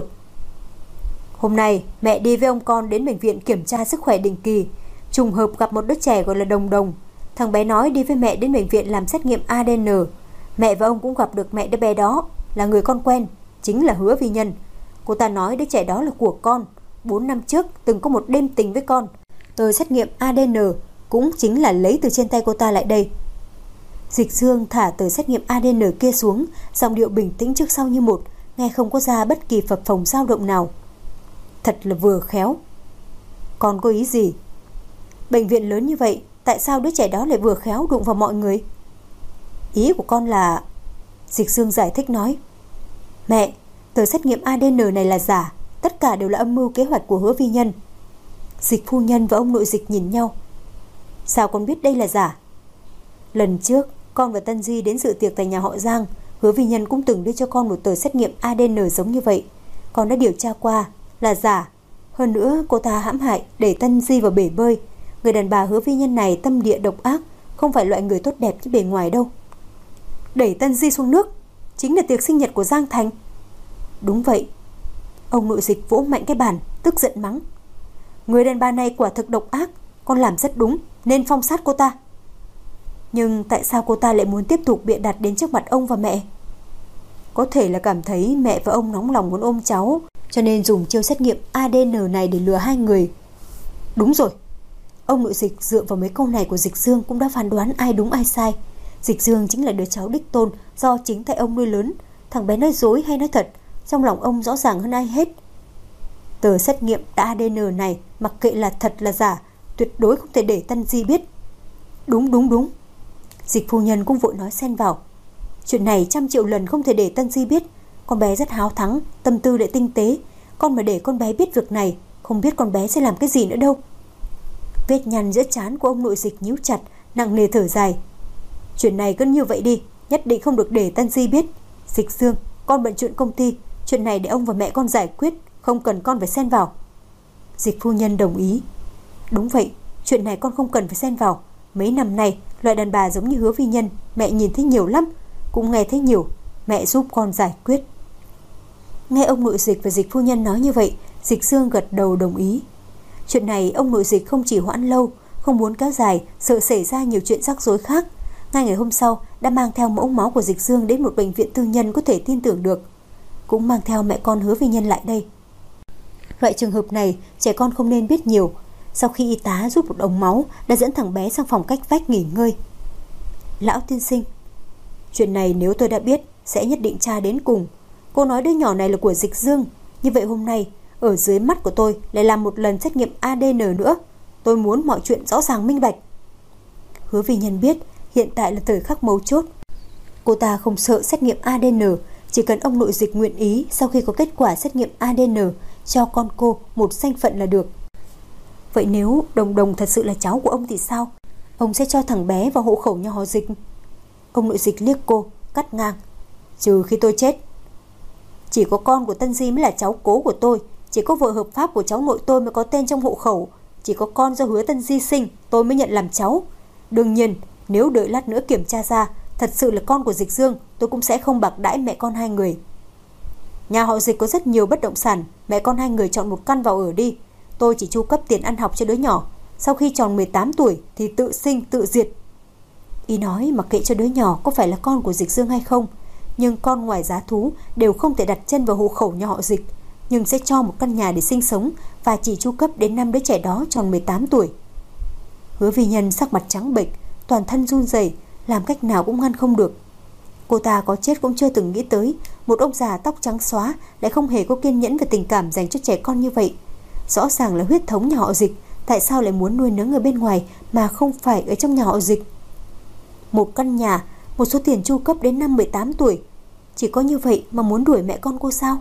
Hôm nay mẹ đi với ông con đến bệnh viện kiểm tra sức khỏe định kỳ, trùng hợp gặp một đứa trẻ gọi là Đồng Đồng. Thằng bé nói đi với mẹ đến bệnh viện làm xét nghiệm ADN. Mẹ và ông cũng gặp được mẹ đứa bé đó, là người con quen, chính là Hứa Vi Nhân. Cô ta nói đứa trẻ đó là của con, 4 năm trước từng có một đêm tình với con. Tờ xét nghiệm ADN cũng chính là lấy từ trên tay cô ta lại đây. Dịch Dương thả tờ xét nghiệm ADN kia xuống, giọng điệu bình tĩnh trước sau như một, nghe không có ra bất kỳ phập phồng dao động nào. Thật là vừa khéo. Con có ý gì? Bệnh viện lớn như vậy, tại sao đứa trẻ đó lại vừa khéo đụng vào mọi người? Ý của con là... Dịch Dương giải thích nói. Mẹ, tờ xét nghiệm ADN này là giả, tất cả đều là âm mưu kế hoạch của Hứa Vi Nhân. Dịch phu nhân và ông nội Dịch nhìn nhau. Sao con biết đây là giả? Lần trước, con và Tân Di đến dự tiệc tại nhà họ Giang, Hứa Vi Nhân cũng từng đưa cho con một tờ xét nghiệm ADN giống như vậy. Con đã điều tra qua, là giả. Hơn nữa, cô ta hãm hại, đẩy Tân Di vào bể bơi. Người đàn bà Hứa Vi Nhân này tâm địa độc ác, không phải loại người tốt đẹp như bề ngoài đâu. Đẩy Tân Di xuống nước, chính là tiệc sinh nhật của Giang Thành. Đúng vậy. Ông nội Dịch vỗ mạnh cái bàn, tức giận mắng. Người đàn bà này quả thực độc ác, con làm rất đúng, nên phong sát cô ta. Nhưng tại sao cô ta lại muốn tiếp tục bịa đặt đến trước mặt ông và mẹ? Có thể là cảm thấy mẹ và ông nóng lòng muốn ôm cháu, cho nên dùng chiêu xét nghiệm ADN này để lừa hai người. Đúng rồi. Ông nội Dịch dựa vào mấy câu này của Dịch Dương cũng đã phán đoán ai đúng ai sai. Dịch Dương chính là đứa cháu đích tôn do chính tay ông nuôi lớn, thằng bé nói dối hay nói thật, trong lòng ông rõ ràng hơn ai hết. Tờ xét nghiệm ADN này, mặc kệ là thật là giả, tuyệt đối không thể để Tân Di biết. Đúng. Dịch phu nhân cũng vội nói xen vào. Chuyện này 100 triệu lần không thể để Tân Di biết. Con bé rất háo thắng, tâm tư lại tinh tế. Con mà để con bé biết việc này, không biết con bé sẽ làm cái gì nữa đâu. Vết nhăn giữa trán của ông nội Dịch nhíu chặt, nặng nề thở dài. Chuyện này cứ như vậy đi, nhất định không được để Tân Di biết. Dịch Dương, con bận chuyện công ty, chuyện này để ông và mẹ con giải quyết, không cần con phải xen vào. Dịch phu nhân đồng ý. Đúng vậy, chuyện này con không cần phải xen vào. Mấy năm nay, loại đàn bà giống như Hứa Vi Nhân, mẹ nhìn thấy nhiều lắm, cũng nghe thấy nhiều, mẹ giúp con giải quyết. Nghe ông nội Dịch và Dịch phu nhân nói như vậy, Dịch Dương gật đầu đồng ý. Chuyện này ông nội Dịch không chỉ hoãn lâu, không muốn kéo dài, sợ xảy ra nhiều chuyện rắc rối khác. Ngay ngày hôm sau đã mang theo mẫu máu của Dịch Dương đến một bệnh viện tư nhân có thể tin tưởng được, cũng mang theo mẹ con Hứa Vi Nhân lại đây. Loại trường hợp này trẻ con không nên biết nhiều. Sau khi y tá rút một ống máu, đã dẫn thằng bé sang phòng cách vách nghỉ ngơi. Lão tiên sinh, chuyện này nếu tôi đã biết sẽ nhất định tra đến cùng. Cô nói đứa nhỏ này là của Dịch Dương, như vậy hôm nay ở dưới mắt của tôi lại làm một lần xét nghiệm ADN nữa. Tôi muốn mọi chuyện rõ ràng minh bạch. Hứa Vi Nhân biết hiện tại là thời khắc mấu chốt. Cô ta không sợ xét nghiệm ADN, chỉ cần ông nội Dịch nguyện ý sau khi có kết quả xét nghiệm ADN cho con cô một danh phận là được. Vậy nếu Đồng Đồng thật sự là cháu của ông thì sao? Ông sẽ cho thằng bé vào hộ khẩu nhà họ Dịch. Ông nội Dịch liếc cô, cắt ngang. Trừ khi tôi chết. Chỉ có con của Tân Di mới là cháu cố của tôi. Chỉ có vợ hợp pháp của cháu nội tôi mới có tên trong hộ khẩu. Chỉ có con do Hứa Tân Di sinh tôi mới nhận làm cháu. Đương nhiên, nếu đợi lát nữa kiểm tra ra thật sự là con của Dịch Dương, tôi cũng sẽ không bạc đãi mẹ con hai người. Nhà họ Dịch có rất nhiều bất động sản, mẹ con hai người chọn một căn vào ở đi. Tôi chỉ chu cấp tiền ăn học cho đứa nhỏ, sau khi tròn 18 tuổi thì tự sinh tự diệt. Y nói mặc kệ cho đứa nhỏ có phải là con của Dịch Dương hay không, nhưng con ngoài giá thú đều không thể đặt chân vào hộ khẩu nhà họ Dịch, nhưng sẽ cho một căn nhà để sinh sống và chỉ chu cấp đến 5 đứa trẻ đó tròn 18 tuổi. Hứa Vi Nhân sắc mặt trắng bệch, toàn thân run rẩy, làm cách nào cũng ngăn không được. Cô ta có chết cũng chưa từng nghĩ tới một ông già tóc trắng xóa lại không hề có kiên nhẫn và tình cảm dành cho trẻ con như vậy. Rõ ràng là huyết thống nhà họ Dịch, tại sao lại muốn nuôi nấng ở bên ngoài mà không phải ở trong nhà họ Dịch? Một căn nhà, một số tiền chu cấp đến năm 18 tuổi, chỉ có như vậy mà muốn đuổi mẹ con cô sao?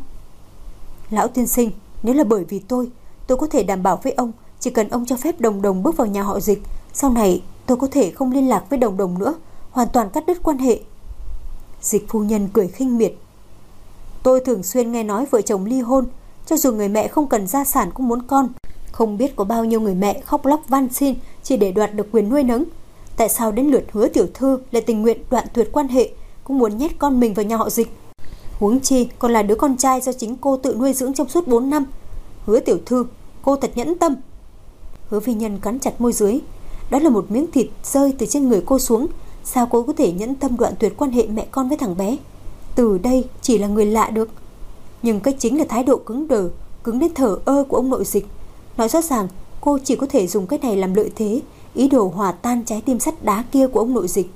Lão tiên sinh, nếu là bởi vì tôi có thể đảm bảo với ông, chỉ cần ông cho phép Đồng Đồng bước vào nhà họ Dịch, sau này tôi có thể không liên lạc với Đồng Đồng nữa, hoàn toàn cắt đứt quan hệ. Dịch phu nhân cười khinh miệt. Tôi thường xuyên nghe nói vợ chồng ly hôn, cho dù người mẹ không cần gia sản cũng muốn con. Không biết có bao nhiêu người mẹ khóc lóc van xin chỉ để đoạt được quyền nuôi nấng. Tại sao đến lượt Hứa tiểu thư lại tình nguyện đoạn tuyệt quan hệ, cũng muốn nhét con mình vào nhà họ Dịch? Huống chi còn là đứa con trai do chính cô tự nuôi dưỡng trong suốt 4 năm. Hứa tiểu thư, cô thật nhẫn tâm. Hứa Vi Nhân cắn chặt môi dưới. Đó là một miếng thịt rơi từ trên người cô xuống. Sao cô có thể nhẫn tâm đoạn tuyệt quan hệ mẹ con với thằng bé? Từ đây chỉ là người lạ được. Nhưng cái chính là thái độ cứng đờ, cứng đến thờ ơ của ông nội Dịch. Nói rõ ràng cô chỉ có thể dùng cái này làm lợi thế, ý đồ hòa tan trái tim sắt đá kia của ông nội Dịch.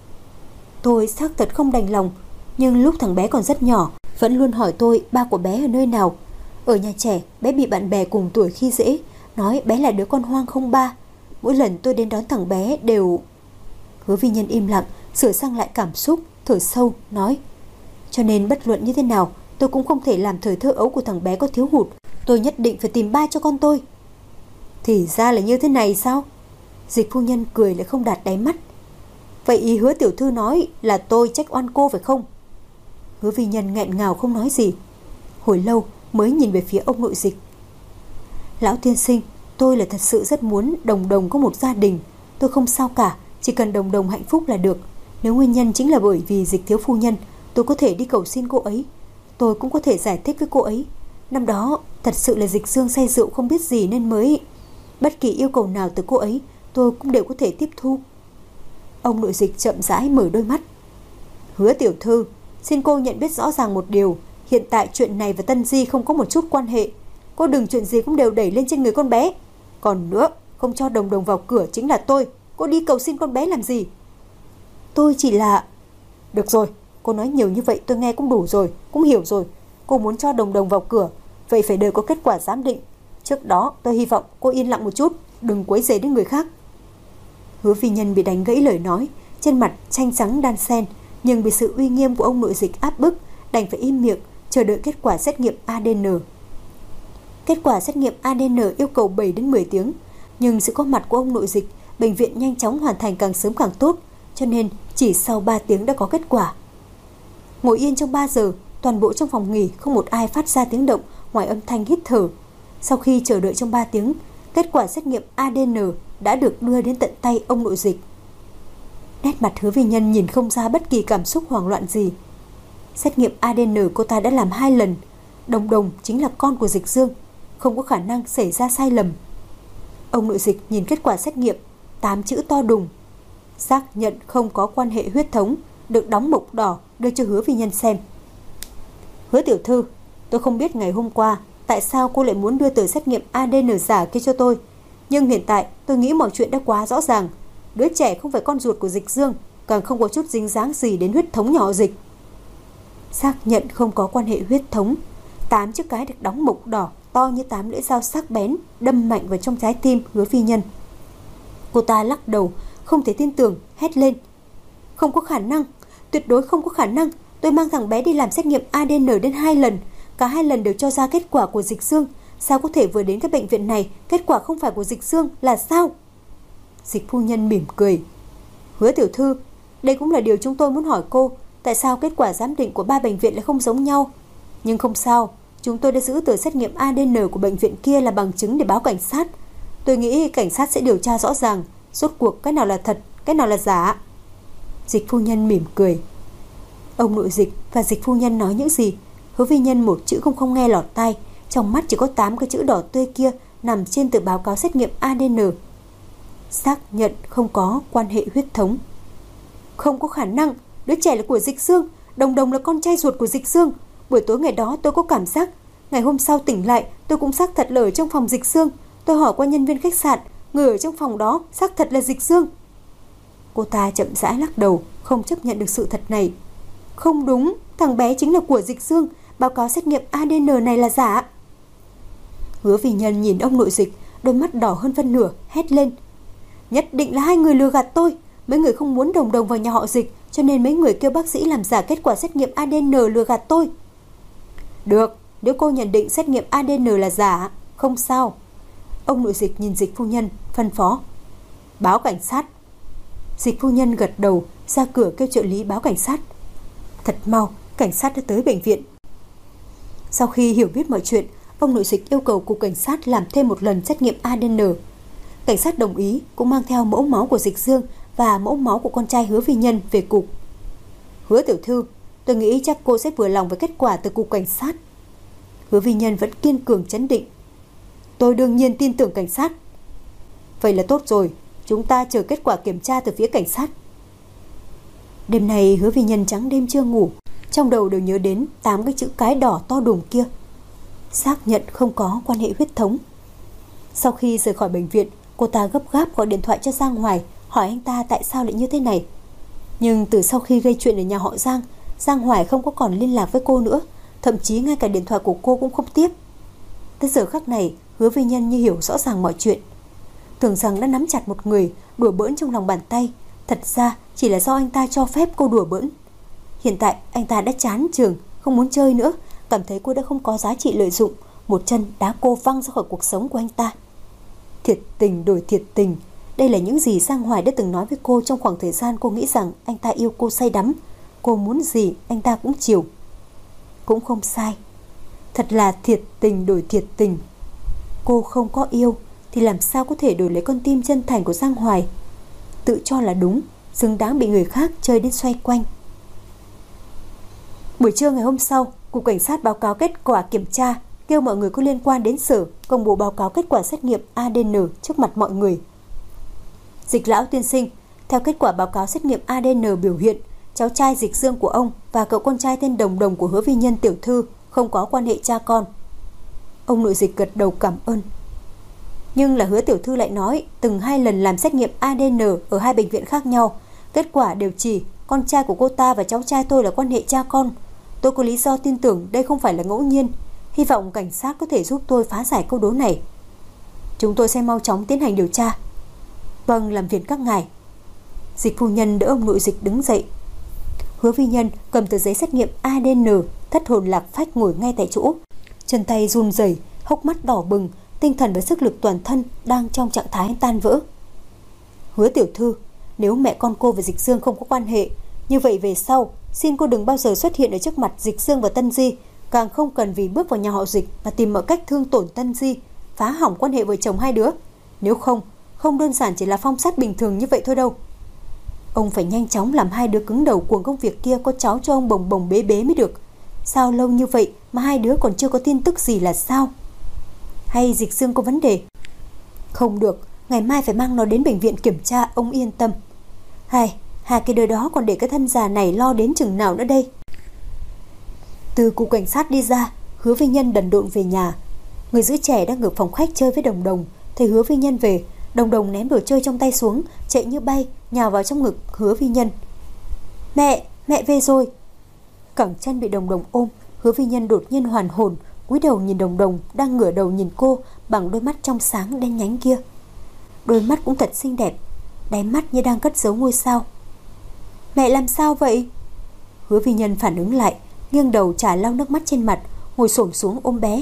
Tôi xác thật không đành lòng, nhưng lúc thằng bé còn rất nhỏ vẫn luôn hỏi tôi ba của bé ở nơi nào. Ở nhà trẻ, bé bị bạn bè cùng tuổi khi dễ, nói bé là đứa con hoang không ba. Mỗi lần tôi đến đón thằng bé đều... Hứa Vi Nhân im lặng, sửa sang lại cảm xúc, thở sâu, nói: cho nên bất luận như thế nào, tôi cũng không thể làm thời thơ ấu của thằng bé có thiếu hụt. Tôi nhất định phải tìm ba cho con tôi. Thì ra là như thế này sao? Dịch phu nhân cười lại không đạt đáy mắt. Vậy ý Hứa tiểu thư nói là tôi trách oan cô phải không? Hứa Vi Nhân nghẹn ngào không nói gì. Hồi lâu mới nhìn về phía ông nội Dịch. Lão tiên sinh, tôi là thật sự rất muốn Đồng Đồng có một gia đình. Tôi không sao cả, chỉ cần Đồng Đồng hạnh phúc là được. Nếu nguyên nhân chính là bởi vì Dịch thiếu phu nhân, tôi có thể đi cầu xin cô ấy. Tôi cũng có thể giải thích với cô ấy. Năm đó thật sự là Dịch Dương say rượu không biết gì nên mới... Bất kỳ yêu cầu nào từ cô ấy tôi cũng đều có thể tiếp thu. Ông nội Dịch chậm rãi mở đôi mắt. Hứa tiểu thư, xin cô nhận biết rõ ràng một điều. Hiện tại chuyện này và Tân Di không có một chút quan hệ. Cô đừng chuyện gì cũng đều đẩy lên trên người con bé. Còn nữa, không cho Đồng Đồng vào cửa chính là tôi. Cô đi cầu xin con bé làm gì? Tôi chỉ là... Được rồi, Cô nói nhiều như vậy tôi nghe cũng đủ rồi, cũng hiểu rồi. Cô muốn cho Đồng Đồng vào cửa, vậy phải đợi có kết quả giám định. Trước đó tôi hy vọng cô yên lặng một chút, đừng quấy rầy đến người khác. Hứa Phi Nhân bị đánh gãy lời nói, trên mặt tranh trắng đan xen, nhưng bị sự uy nghiêm của ông nội Dịch áp bức, đành phải im miệng chờ đợi kết quả xét nghiệm ADN. Kết quả xét nghiệm ADN yêu cầu 7 đến 10 tiếng, nhưng sự có mặt của ông nội Dịch, bệnh viện nhanh chóng hoàn thành càng sớm càng tốt, cho nên chỉ sau 3 tiếng đã có kết quả. Ngồi yên trong 3 giờ, toàn bộ trong phòng nghỉ không một ai phát ra tiếng động ngoài âm thanh hít thở. Sau khi chờ đợi trong 3 tiếng, kết quả xét nghiệm ADN đã được đưa đến tận tay ông nội Dịch. Nét mặt Hứa Vi Nhân nhìn không ra bất kỳ cảm xúc hoảng loạn gì. Xét nghiệm ADN cô ta đã làm 2 lần. Đồng Đồng chính là con của Dịch Dương, không có khả năng xảy ra sai lầm. Ông nội Dịch nhìn kết quả xét nghiệm, 8 chữ to đùng: xác nhận không có quan hệ huyết thống, được đóng mộc đỏ đưa cho Hứa Vi Nhân xem. Hứa tiểu thư, tôi không biết ngày hôm qua tại sao cô lại muốn đưa tờ xét nghiệm ADN giả kia cho tôi, nhưng hiện tại tôi nghĩ mọi chuyện đã quá rõ ràng. Đứa trẻ không phải con ruột của Dịch Dương, càng không có chút dính dáng gì đến huyết thống nhỏ Dịch. Xác nhận không có quan hệ huyết thống, 8 chiếc cái được đóng mộc đỏ to như 8 lưỡi dao sắc bén đâm mạnh vào trong trái tim Hứa Phi Nhân. Cô ta lắc đầu, không thể tin tưởng, hét lên: không có khả năng, tuyệt đối không có khả năng. Tôi mang thằng bé đi làm xét nghiệm ADN đến 2 lần, cả 2 lần đều cho ra kết quả của Dịch Dương. Sao có thể vừa đến cái bệnh viện này kết quả không phải của Dịch Dương là sao? Dịch phu nhân mỉm cười: Hứa tiểu thư, đây cũng là điều chúng tôi muốn hỏi cô, tại sao kết quả giám định của 3 bệnh viện lại không giống nhau? Nhưng không sao, chúng tôi đã giữ tờ xét nghiệm ADN của bệnh viện kia là bằng chứng để báo cảnh sát. Tôi nghĩ cảnh sát sẽ điều tra rõ ràng rốt cuộc cái nào là thật, cái nào là giả. Dịch phu nhân mỉm cười. Ông nội Dịch và Dịch phu nhân nói những gì, Hứa Vi Nhân một chữ cũng không nghe lọt tai, trong mắt chỉ có 8 cái chữ đỏ tươi kia nằm trên tờ báo cáo xét nghiệm ADN. Xác nhận không có quan hệ huyết thống. Không có khả năng, đứa trẻ là của Dịch Dương, Đồng Đồng là con trai ruột của Dịch Dương. Buổi tối ngày đó tôi có cảm giác, ngày hôm sau tỉnh lại tôi cũng xác thật là ở trong phòng Dịch Dương. Tôi hỏi qua nhân viên khách sạn, người ở trong phòng đó xác thật là Dịch Dương. Cô ta chậm rãi lắc đầu, không chấp nhận được sự thật này. Không đúng, thằng bé chính là của Dịch Dương, báo cáo xét nghiệm ADN này là giả. Hứa Vi Nhân nhìn ông nội Dịch, đôi mắt đỏ hơn phân nửa, hét lên: nhất định là hai người lừa gạt tôi. Mấy người không muốn Đồng Đồng vào nhà họ Dịch, cho nên mấy người kêu bác sĩ làm giả kết quả xét nghiệm ADN lừa gạt tôi. Được, nếu cô nhận định xét nghiệm ADN là giả, không sao. Ông nội Dịch nhìn Dịch phu nhân, phân phó: báo cảnh sát. Dịch phu nhân gật đầu, ra cửa kêu trợ lý báo cảnh sát. Thật mau, cảnh sát đã tới bệnh viện. Sau khi hiểu biết mọi chuyện, ông nội Dịch yêu cầu cục cảnh sát làm thêm một lần xét nghiệm ADN. Cảnh sát đồng ý, cũng mang theo mẫu máu của Dịch Dương và mẫu máu của con trai Hứa Vi Nhân về cục. Hứa tiểu thư, tôi nghĩ chắc cô sẽ vừa lòng với kết quả từ cục cảnh sát. Hứa Vi Nhân vẫn kiên cường trấn định. Tôi đương nhiên tin tưởng cảnh sát. Vậy là tốt rồi, chúng ta chờ kết quả kiểm tra từ phía cảnh sát. Đêm này Hứa Vi Nhân trắng đêm chưa ngủ, trong đầu đều nhớ đến 8 cái chữ cái đỏ to đùng kia. Xác nhận không có quan hệ huyết thống. Sau khi rời khỏi bệnh viện, cô ta gấp gáp gọi điện thoại cho Giang Hoài, hỏi anh ta tại sao lại như thế này. Nhưng từ sau khi gây chuyện ở nhà họ Giang, Giang Hoài không có còn liên lạc với cô nữa, thậm chí ngay cả điện thoại của cô cũng không tiếp. Tới giờ khắc này, Hứa Vi Nhân như hiểu rõ ràng mọi chuyện. Tưởng rằng đã nắm chặt một người, đùa bỡn trong lòng bàn tay, thật ra chỉ là do anh ta cho phép cô đùa bỡn. Hiện tại anh ta đã chán trường, không muốn chơi nữa, cảm thấy cô đã không có giá trị lợi dụng, một chân đá cô văng ra khỏi cuộc sống của anh ta. Thiệt tình đổi thiệt tình, đây là những gì Giang Hoài đã từng nói với cô trong khoảng thời gian cô nghĩ rằng anh ta yêu cô say đắm. Cô muốn gì anh ta cũng chiều. Cũng không sai, thật là thiệt tình đổi thiệt tình. Cô không có yêu thì làm sao có thể đổi lấy con tim chân thành của Giang Hoài. Tự cho là đúng, xứng đáng bị người khác chơi đến xoay quanh. Buổi trưa ngày hôm sau, cục cảnh sát báo cáo kết quả kiểm tra, kêu mọi người có liên quan đến sở công bố báo cáo kết quả xét nghiệm ADN trước mặt mọi người. Dịch lão tiên sinh, theo kết quả báo cáo xét nghiệm ADN biểu hiện, cháu trai Dịch Dương của ông và cậu con trai tên Đồng Đồng của Hứa Vi Nhân tiểu thư không có quan hệ cha con. Ông nội Dịch gật đầu cảm ơn. Nhưng là Hứa tiểu thư lại nói từng 2 lần làm xét nghiệm ADN ở 2 bệnh viện khác nhau, kết quả đều chỉ con trai của cô ta và cháu trai tôi là quan hệ cha con. Tôi có lý do tin tưởng đây không phải là ngẫu nhiên. Hy vọng cảnh sát có thể giúp tôi phá giải câu đố này. Chúng tôi sẽ mau chóng tiến hành điều tra. Vâng, làm phiền các ngài. Dịch phu nhân đỡ ông nội Dịch đứng dậy. Hứa phu nhân cầm tờ giấy xét nghiệm ADN, thất hồn lạc phách ngồi ngay tại chỗ. Chân tay run rẩy, hốc mắt đỏ bừng, tinh thần và sức lực toàn thân đang trong trạng thái tan vỡ. Hứa tiểu thư, nếu mẹ con cô và Dịch Dương không có quan hệ, như vậy về sau xin cô đừng bao giờ xuất hiện ở trước mặt Dịch Dương và Tân Di, càng không cần vì bước vào nhà họ Dịch mà tìm mọi cách thương tổn Tân Di, phá hỏng quan hệ vợ chồng hai đứa. Nếu không đơn giản chỉ là phong sát bình thường như vậy thôi đâu. Ông phải nhanh chóng làm hai đứa cứng đầu cuồng công việc kia có cháu cho ông bồng bồng bế bế mới được. Sao lâu như vậy mà hai đứa còn chưa có tin tức gì là sao? Hay Dịch Dương có vấn đề? Không được, ngày mai phải mang nó đến bệnh viện kiểm tra, ông yên tâm. Hai cái đứa đó còn để cái thân già này lo đến chừng nào nữa đây? Từ cục cảnh sát đi ra, Hứa Vinh Nhân đần độn về nhà. Người giữ trẻ đang ở phòng khách chơi với Đồng Đồng, thấy Hứa Vinh Nhân về, Đồng Đồng ném đồ chơi trong tay xuống, chạy như bay nhào vào trong ngực Hứa Vinh Nhân. Mẹ về rồi. Cẳng chân bị Đồng Đồng ôm, Hứa Vinh Nhân đột nhiên hoàn hồn, cúi đầu nhìn Đồng Đồng đang ngửa đầu nhìn cô bằng đôi mắt trong sáng đen nhánh kia. Đôi mắt cũng thật xinh đẹp, đáy mắt như đang cất giấu ngôi sao. Mẹ làm sao vậy? Hứa Vinh Nhân phản ứng lại, nghiêng đầu chả lau nước mắt trên mặt, ngồi xổm xuống ôm bé.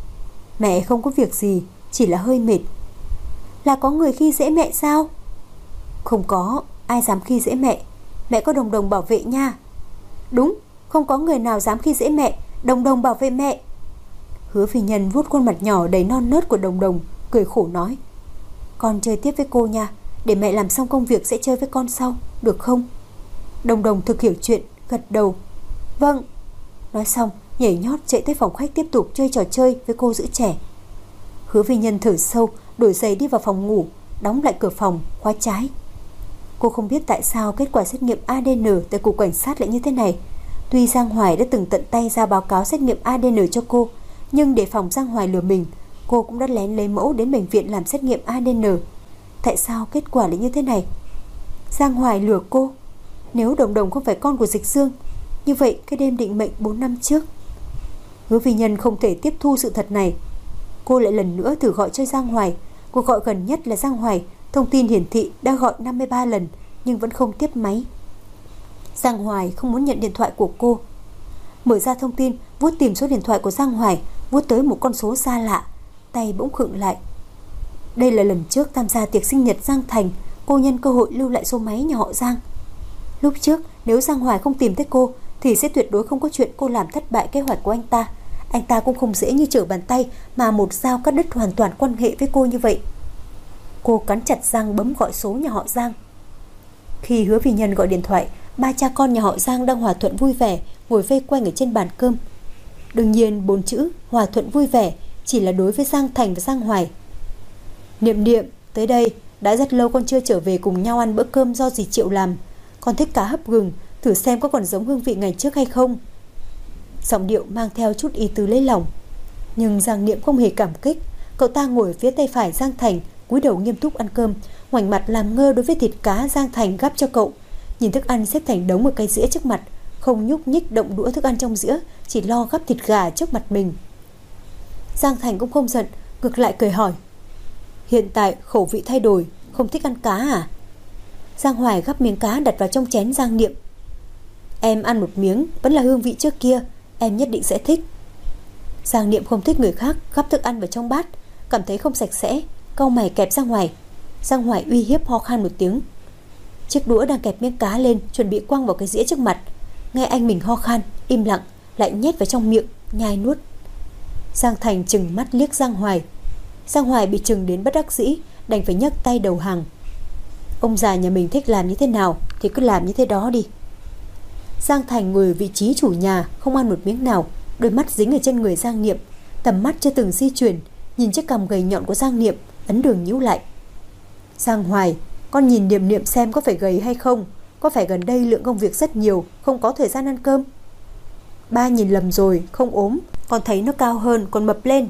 Mẹ không có việc gì, chỉ là hơi mệt. Là có người khi dễ mẹ sao? Không có, ai dám khi dễ mẹ. Mẹ có Đồng Đồng bảo vệ nha. Đúng, không có người nào dám khi dễ mẹ. Đồng Đồng bảo vệ mẹ. Hứa Phi Nhân vuốt khuôn mặt nhỏ đầy non nớt của Đồng Đồng, cười khổ nói: Con chơi tiếp với cô nha, để mẹ làm xong công việc sẽ chơi với con sau, được không? Đồng Đồng thực hiểu chuyện, gật đầu. Vâng. Nói xong, nhảy nhót chạy tới phòng khách tiếp tục chơi trò chơi với cô giữ trẻ. Hứa Phi Nhân thở sâu, đổi giày đi vào phòng ngủ, đóng lại cửa phòng, khóa trái. Cô không biết tại sao kết quả xét nghiệm ADN tại cục cảnh sát lại như thế này. Tuy Giang Hoài đã từng tận tay ra báo cáo xét nghiệm ADN cho cô, nhưng để phòng Giang Hoài lừa mình, cô cũng đã lén lấy mẫu đến bệnh viện làm xét nghiệm ADN. Tại sao kết quả lại như thế này? Giang Hoài lừa cô. Nếu Đồng Đồng không phải con của Dịch Dương, như vậy cái đêm định mệnh 4 năm trước. Hứa Phi Nhân không thể tiếp thu sự thật này. Cô lại lần nữa thử gọi cho Giang Hoài. Cuộc gọi gần nhất là Giang Hoài, thông tin hiển thị đã gọi 53 lần nhưng vẫn không tiếp máy. Giang Hoài không muốn nhận điện thoại của cô. Mở ra thông tin, vuốt tìm số điện thoại của Giang Hoài, vuốt tới một con số xa lạ, tay bỗng khựng lại. Đây là lần trước tham gia tiệc sinh nhật Giang Thành, cô nhân cơ hội lưu lại số máy nhà họ Giang. Lúc trước, nếu Giang Hoài không tìm thấy cô thì sẽ tuyệt đối không có chuyện cô làm thất bại kế hoạch của anh ta. Anh ta cũng không dễ như trở bàn tay mà một dao cắt đứt hoàn toàn quan hệ với cô như vậy. Cô cắn chặt răng bấm gọi số nhà họ Giang. Khi Hứa Phi Nhân gọi điện thoại, ba cha con nhà họ Giang đang hòa thuận vui vẻ ngồi vây quanh ở trên bàn cơm. Đương nhiên 4 chữ hòa thuận vui vẻ chỉ là đối với Giang Thành và Giang Hoài. Niệm Niệm, tới đây, đã rất lâu con chưa trở về cùng nhau ăn bữa cơm do dì Triệu làm. Con thích cá hấp gừng, thử xem có còn giống hương vị ngày trước hay không. Giọng điệu mang theo chút ý tứ lấy lòng. Nhưng Giang Niệm không hề cảm kích. Cậu ta ngồi ở phía tay phải Giang Thành, cúi đầu nghiêm túc ăn cơm, ngoảnh mặt làm ngơ đối với thịt cá Giang Thành gắp cho cậu. Nhìn thức ăn xếp thành đống ở cái dĩa trước mặt, không nhúc nhích động đũa thức ăn trong dĩa, chỉ lo gắp thịt gà trước mặt mình. Giang Thành cũng không giận, ngược lại cười hỏi: Hiện tại khẩu vị thay đổi, không thích ăn cá à? Giang Hoài gắp miếng cá đặt vào trong chén Giang Niệm. Em ăn một miếng, vẫn là hương vị trước kia, em nhất định sẽ thích. Giang Niệm không thích người khác gắp thức ăn vào trong bát, cảm thấy không sạch sẽ, cau mày kẹp Giang Hoài. Giang Hoài uy hiếp ho khan một tiếng. Chiếc đũa đang kẹp miếng cá lên, chuẩn bị quăng vào cái dĩa trước mặt. Nghe anh mình ho khan, im lặng, lại nhét vào trong miệng, nhai nuốt. Giang Thành trừng mắt liếc Giang Hoài. Giang Hoài bị trừng đến bất đắc dĩ, đành phải nhấc tay đầu hàng. Ông già nhà mình thích làm như thế nào thì cứ làm như thế đó đi. Giang Thành ngồi ở vị trí chủ nhà, không ăn một miếng nào, đôi mắt dính ở trên người Giang Niệm, tầm mắt chưa từng di chuyển, nhìn chiếc cằm gầy nhọn của Giang Niệm, ấn đường nhíu lại. Giang Hoài, con nhìn Niệm Niệm xem có phải gầy hay không, có phải gần đây lượng công việc rất nhiều, không có thời gian ăn cơm. Ba nhìn lầm rồi, không ốm, con thấy nó cao hơn, còn mập lên.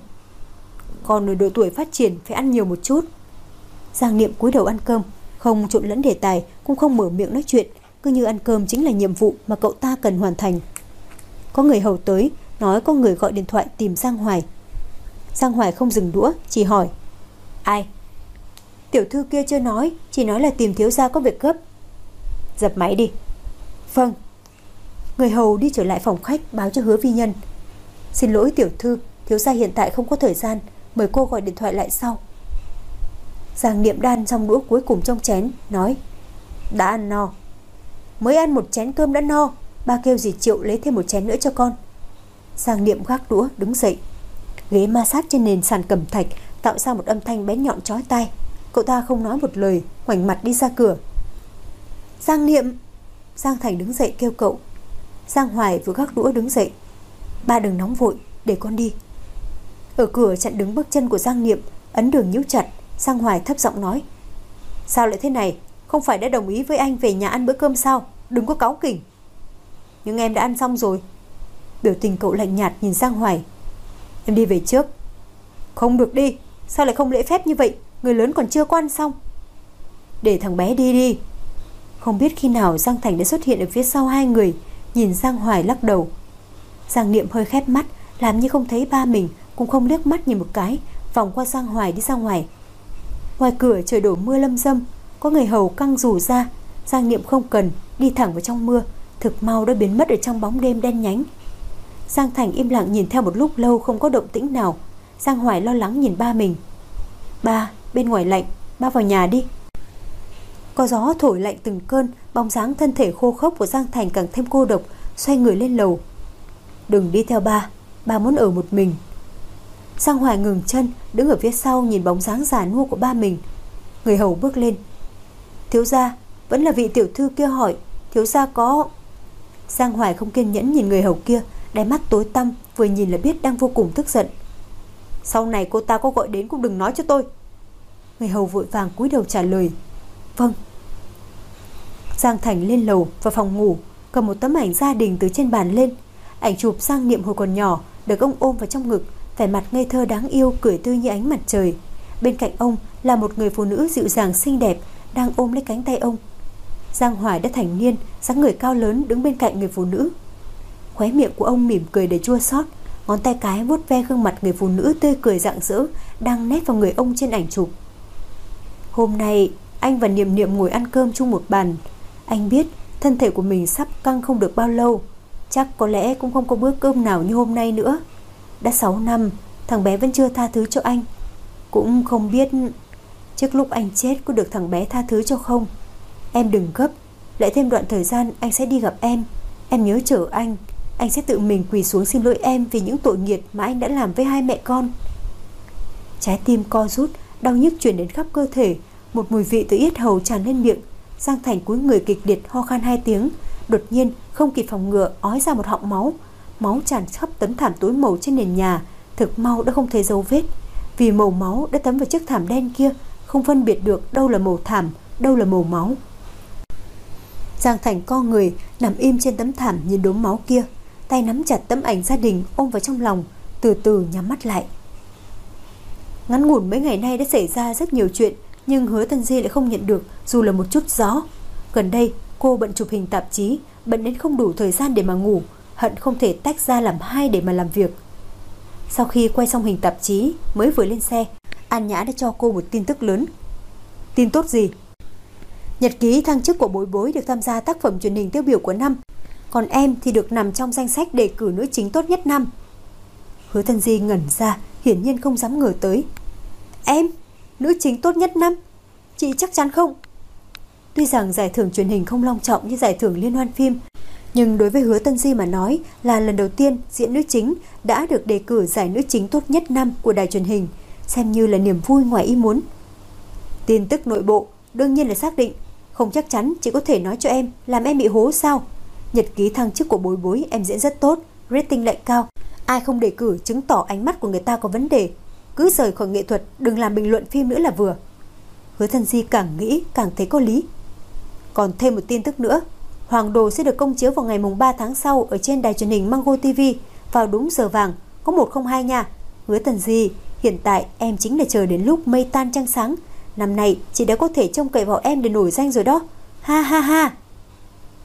Con ở độ tuổi phát triển phải ăn nhiều một chút. Giang Niệm cúi đầu ăn cơm, không trộn lẫn đề tài, cũng không mở miệng nói chuyện, cứ như ăn cơm chính là nhiệm vụ mà cậu ta cần hoàn thành. Có người hầu tới, nói có người gọi điện thoại tìm Giang Hoài. Giang Hoài không dừng đũa, chỉ hỏi: Ai? Tiểu thư kia chưa nói, chỉ nói là tìm thiếu gia có việc gấp. Dập máy đi. Vâng. Người hầu đi trở lại phòng khách báo cho Hứa Vi Nhân: Xin lỗi tiểu thư, thiếu gia hiện tại không có thời gian, mời cô gọi điện thoại lại sau. Giang Niệm đan xong đũa cuối cùng trong chén, nói: Đã ăn no. Mới ăn một chén cơm đã no, ba kêu dì Triệu lấy thêm một chén nữa cho con. Giang Niệm gác đũa đứng dậy. Ghế ma sát trên nền sàn cẩm thạch tạo ra một âm thanh bén nhọn chói tai. Cậu ta không nói một lời, ngoảnh mặt đi ra cửa. Giang Niệm! Giang Thành đứng dậy kêu cậu. Giang Hoài vừa gác đũa đứng dậy. Ba đừng nóng vội, để con đi. Ở cửa chặn đứng bước chân của Giang Niệm, ấn đường nhíu chặt. Giang Hoài thấp giọng nói: Sao lại thế này? Không phải đã đồng ý với anh về nhà ăn bữa cơm sao? Đừng có cáu kỉnh. Nhưng em đã ăn xong rồi. Biểu tình cậu lạnh nhạt nhìn Giang Hoài. Em đi về trước. Không được đi. Sao lại không lễ phép như vậy? Người lớn còn chưa có ăn xong. Để thằng bé đi đi. Không biết khi nào Giang Thành đã xuất hiện ở phía sau hai người, nhìn Giang Hoài lắc đầu. Giang Niệm hơi khép mắt, làm như không thấy ba mình, cũng không liếc mắt nhìn một cái, vòng qua Giang Hoài đi ra ngoài. Ngoài cửa trời đổ mưa lâm dâm, có người hầu căng dù ra. Giang Niệm không cần, đi thẳng vào trong mưa, thực mau đã biến mất ở trong bóng đêm đen nhánh. Giang Thành im lặng nhìn theo một lúc lâu không có động tĩnh nào. Giang Hoài lo lắng nhìn ba mình. Ba, bên ngoài lạnh, ba vào nhà đi. Có gió thổi lạnh từng cơn, bóng dáng thân thể khô khốc của Giang Thành càng thêm cô độc, xoay người lên lầu. Đừng đi theo ba muốn ở một mình. Giang Hoài ngừng chân, đứng ở phía sau nhìn bóng dáng già nua của ba mình. Người hầu bước lên. Thiếu gia, vẫn là vị tiểu thư kia hỏi, thiếu gia có... Giang Hoài không kiên nhẫn nhìn người hầu kia, đáy mắt tối tăm, vừa nhìn là biết đang vô cùng tức giận. Sau này cô ta có gọi đến cũng đừng nói cho tôi. Người hầu vội vàng cúi đầu trả lời. Vâng. Giang Thành lên lầu vào phòng ngủ, cầm một tấm ảnh gia đình từ trên bàn lên. Ảnh chụp Giang Niệm hồi còn nhỏ, được ông ôm vào trong ngực, vẻ mặt ngây thơ đáng yêu, cười tươi như ánh mặt trời. Bên cạnh ông là một người phụ nữ dịu dàng xinh đẹp, đang ôm lấy cánh tay ông. Giang Hoài đã thành niên, dáng người cao lớn đứng bên cạnh người phụ nữ. Khóe miệng của ông mỉm cười đầy chua xót, ngón tay cái vuốt ve gương mặt người phụ nữ tươi cười rạng rỡ đang nép vào người ông trên ảnh chụp. Hôm nay anh và Niệm Niệm ngồi ăn cơm chung một bàn. Anh biết thân thể của mình sắp căng không được bao lâu, chắc có lẽ cũng không có bữa cơm nào như hôm nay nữa. Đã 6 năm, thằng bé vẫn chưa tha thứ cho anh. Cũng không biết trước lúc anh chết có được thằng bé tha thứ cho không. Em đừng gấp, lại thêm đoạn thời gian anh sẽ đi gặp em. Em nhớ chờ anh sẽ tự mình quỳ xuống xin lỗi em vì những tội nghiệt mà anh đã làm với hai mẹ con. Trái tim co rút, đau nhức truyền đến khắp cơ thể, một mùi vị từ yết hầu tràn lên miệng. Giang Thành cúi người kịch liệt ho khan 2 tiếng, đột nhiên không kịp phòng ngừa ói ra một họng máu. Máu tràn khắp tấm thảm tối màu trên nền nhà, thực mau đã không thấy dấu vết, vì màu máu đã thấm vào chiếc thảm đen kia, không phân biệt được đâu là màu thảm, đâu là màu máu. Giang Thành co người nằm im trên tấm thảm nhìn đốm máu kia, tay nắm chặt tấm ảnh gia đình ôm vào trong lòng, từ từ nhắm mắt lại. Ngắn ngủn mấy ngày nay đã xảy ra rất nhiều chuyện, nhưng Hứa Tân Di lại không nhận được dù là một chút gió. Gần đây cô bận chụp hình tạp chí, bận đến không đủ thời gian để mà ngủ, hận không thể tách ra làm hai để mà làm việc. Sau khi quay xong hình tạp chí, mới vừa lên xe, An Nhã đã cho cô một tin tức lớn. Tin tốt gì? Nhật ký thăng chức của Bối Bối được tham gia tác phẩm truyền hình tiêu biểu của năm, còn em thì được nằm trong danh sách đề cử nữ chính tốt nhất năm. Hứa Tân Di ngẩn ra, hiển nhiên không dám ngờ tới. Em? Nữ chính tốt nhất năm? Chị chắc chắn không? Tuy rằng giải thưởng truyền hình không long trọng như giải thưởng liên hoan phim, nhưng đối với Hứa Tân Di mà nói là lần đầu tiên diễn nữ chính đã được đề cử giải nữ chính tốt nhất năm của đài truyền hình, xem như là niềm vui ngoài ý muốn. Tin tức nội bộ đương nhiên là xác định, không chắc chắn chỉ có thể nói cho em, làm em bị hố sao? Nhật ký thăng chức của Bối Bối em diễn rất tốt, rating lại cao, ai không đề cử chứng tỏ ánh mắt của người ta có vấn đề. Cứ rời khỏi nghệ thuật, đừng làm bình luận phim nữa là vừa. Hứa Tân Di càng nghĩ càng thấy có lý. Còn thêm một tin tức nữa, Hoàng Đồ sẽ được công chiếu vào ngày mùng 3 tháng sau ở trên đài truyền hình Mango TV vào đúng giờ vàng, có 102 nha. Hứa Tân Di, hiện tại em chính là chờ đến lúc mây tan trăng sáng. Năm nay chị đã có thể trông cậy vào em để nổi danh rồi đó. Ha ha ha.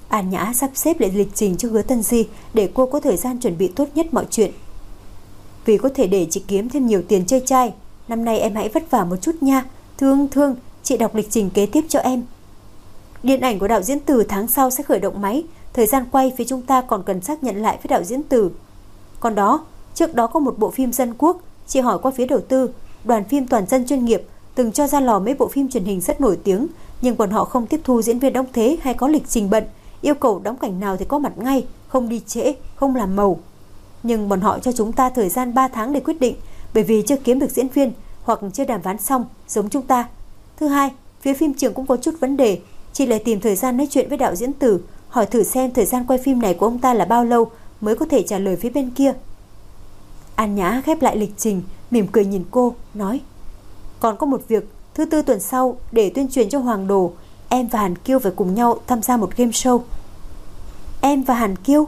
An Nhã sắp xếp lại lịch trình cho Hứa Tân Di để cô có thời gian chuẩn bị tốt nhất mọi chuyện. Vì có thể để chị kiếm thêm nhiều tiền chơi trai, năm nay em hãy vất vả một chút nha. Thương, chị đọc lịch trình kế tiếp cho em. Điện ảnh của đạo diễn Từ tháng sau sẽ khởi động máy. Thời gian quay phía chúng ta còn cần xác nhận lại với đạo diễn Từ. Còn đó, trước đó có một bộ phim dân quốc. Chị hỏi qua phía đầu tư, đoàn phim toàn dân chuyên nghiệp từng cho ra lò mấy bộ phim truyền hình rất nổi tiếng, nhưng bọn họ không tiếp thu diễn viên đóng thế hay có lịch trình bận, yêu cầu đóng cảnh nào thì có mặt ngay, không đi trễ, không làm màu. Nhưng bọn họ cho chúng ta thời gian 3 tháng để quyết định, bởi vì chưa kiếm được diễn viên hoặc chưa đàm phán xong giống chúng ta. Thứ hai, phía phim trường cũng có chút vấn đề. Chị lại tìm thời gian nói chuyện với đạo diễn Từ, hỏi thử xem thời gian quay phim này của ông ta là bao lâu mới có thể trả lời phía bên kia. An Nhã khép lại lịch trình, mỉm cười nhìn cô, nói: còn có một việc, thứ Tư tuần sau để tuyên truyền cho Hoàng Đồ, em và Hàn Kiêu phải cùng nhau tham gia một game show. Em và Hàn Kiêu?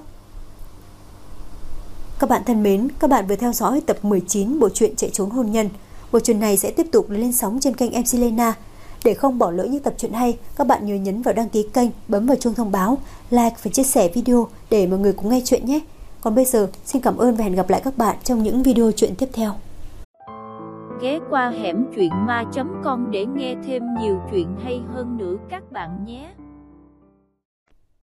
Các bạn thân mến, các bạn vừa theo dõi tập 19 bộ truyện Chạy trốn hôn nhân. Bộ truyện này sẽ tiếp tục lên sóng trên kênh MC Lena. Để không bỏ lỡ những tập truyện hay, các bạn nhớ nhấn vào đăng ký kênh, bấm vào chuông thông báo, like và chia sẻ video để mọi người cùng nghe chuyện nhé. Còn bây giờ, xin cảm ơn và hẹn gặp lại các bạn trong những video truyện tiếp theo. Ghé qua hẻm truyện ma.com để nghe thêm nhiều chuyện hay hơn nữa các bạn nhé.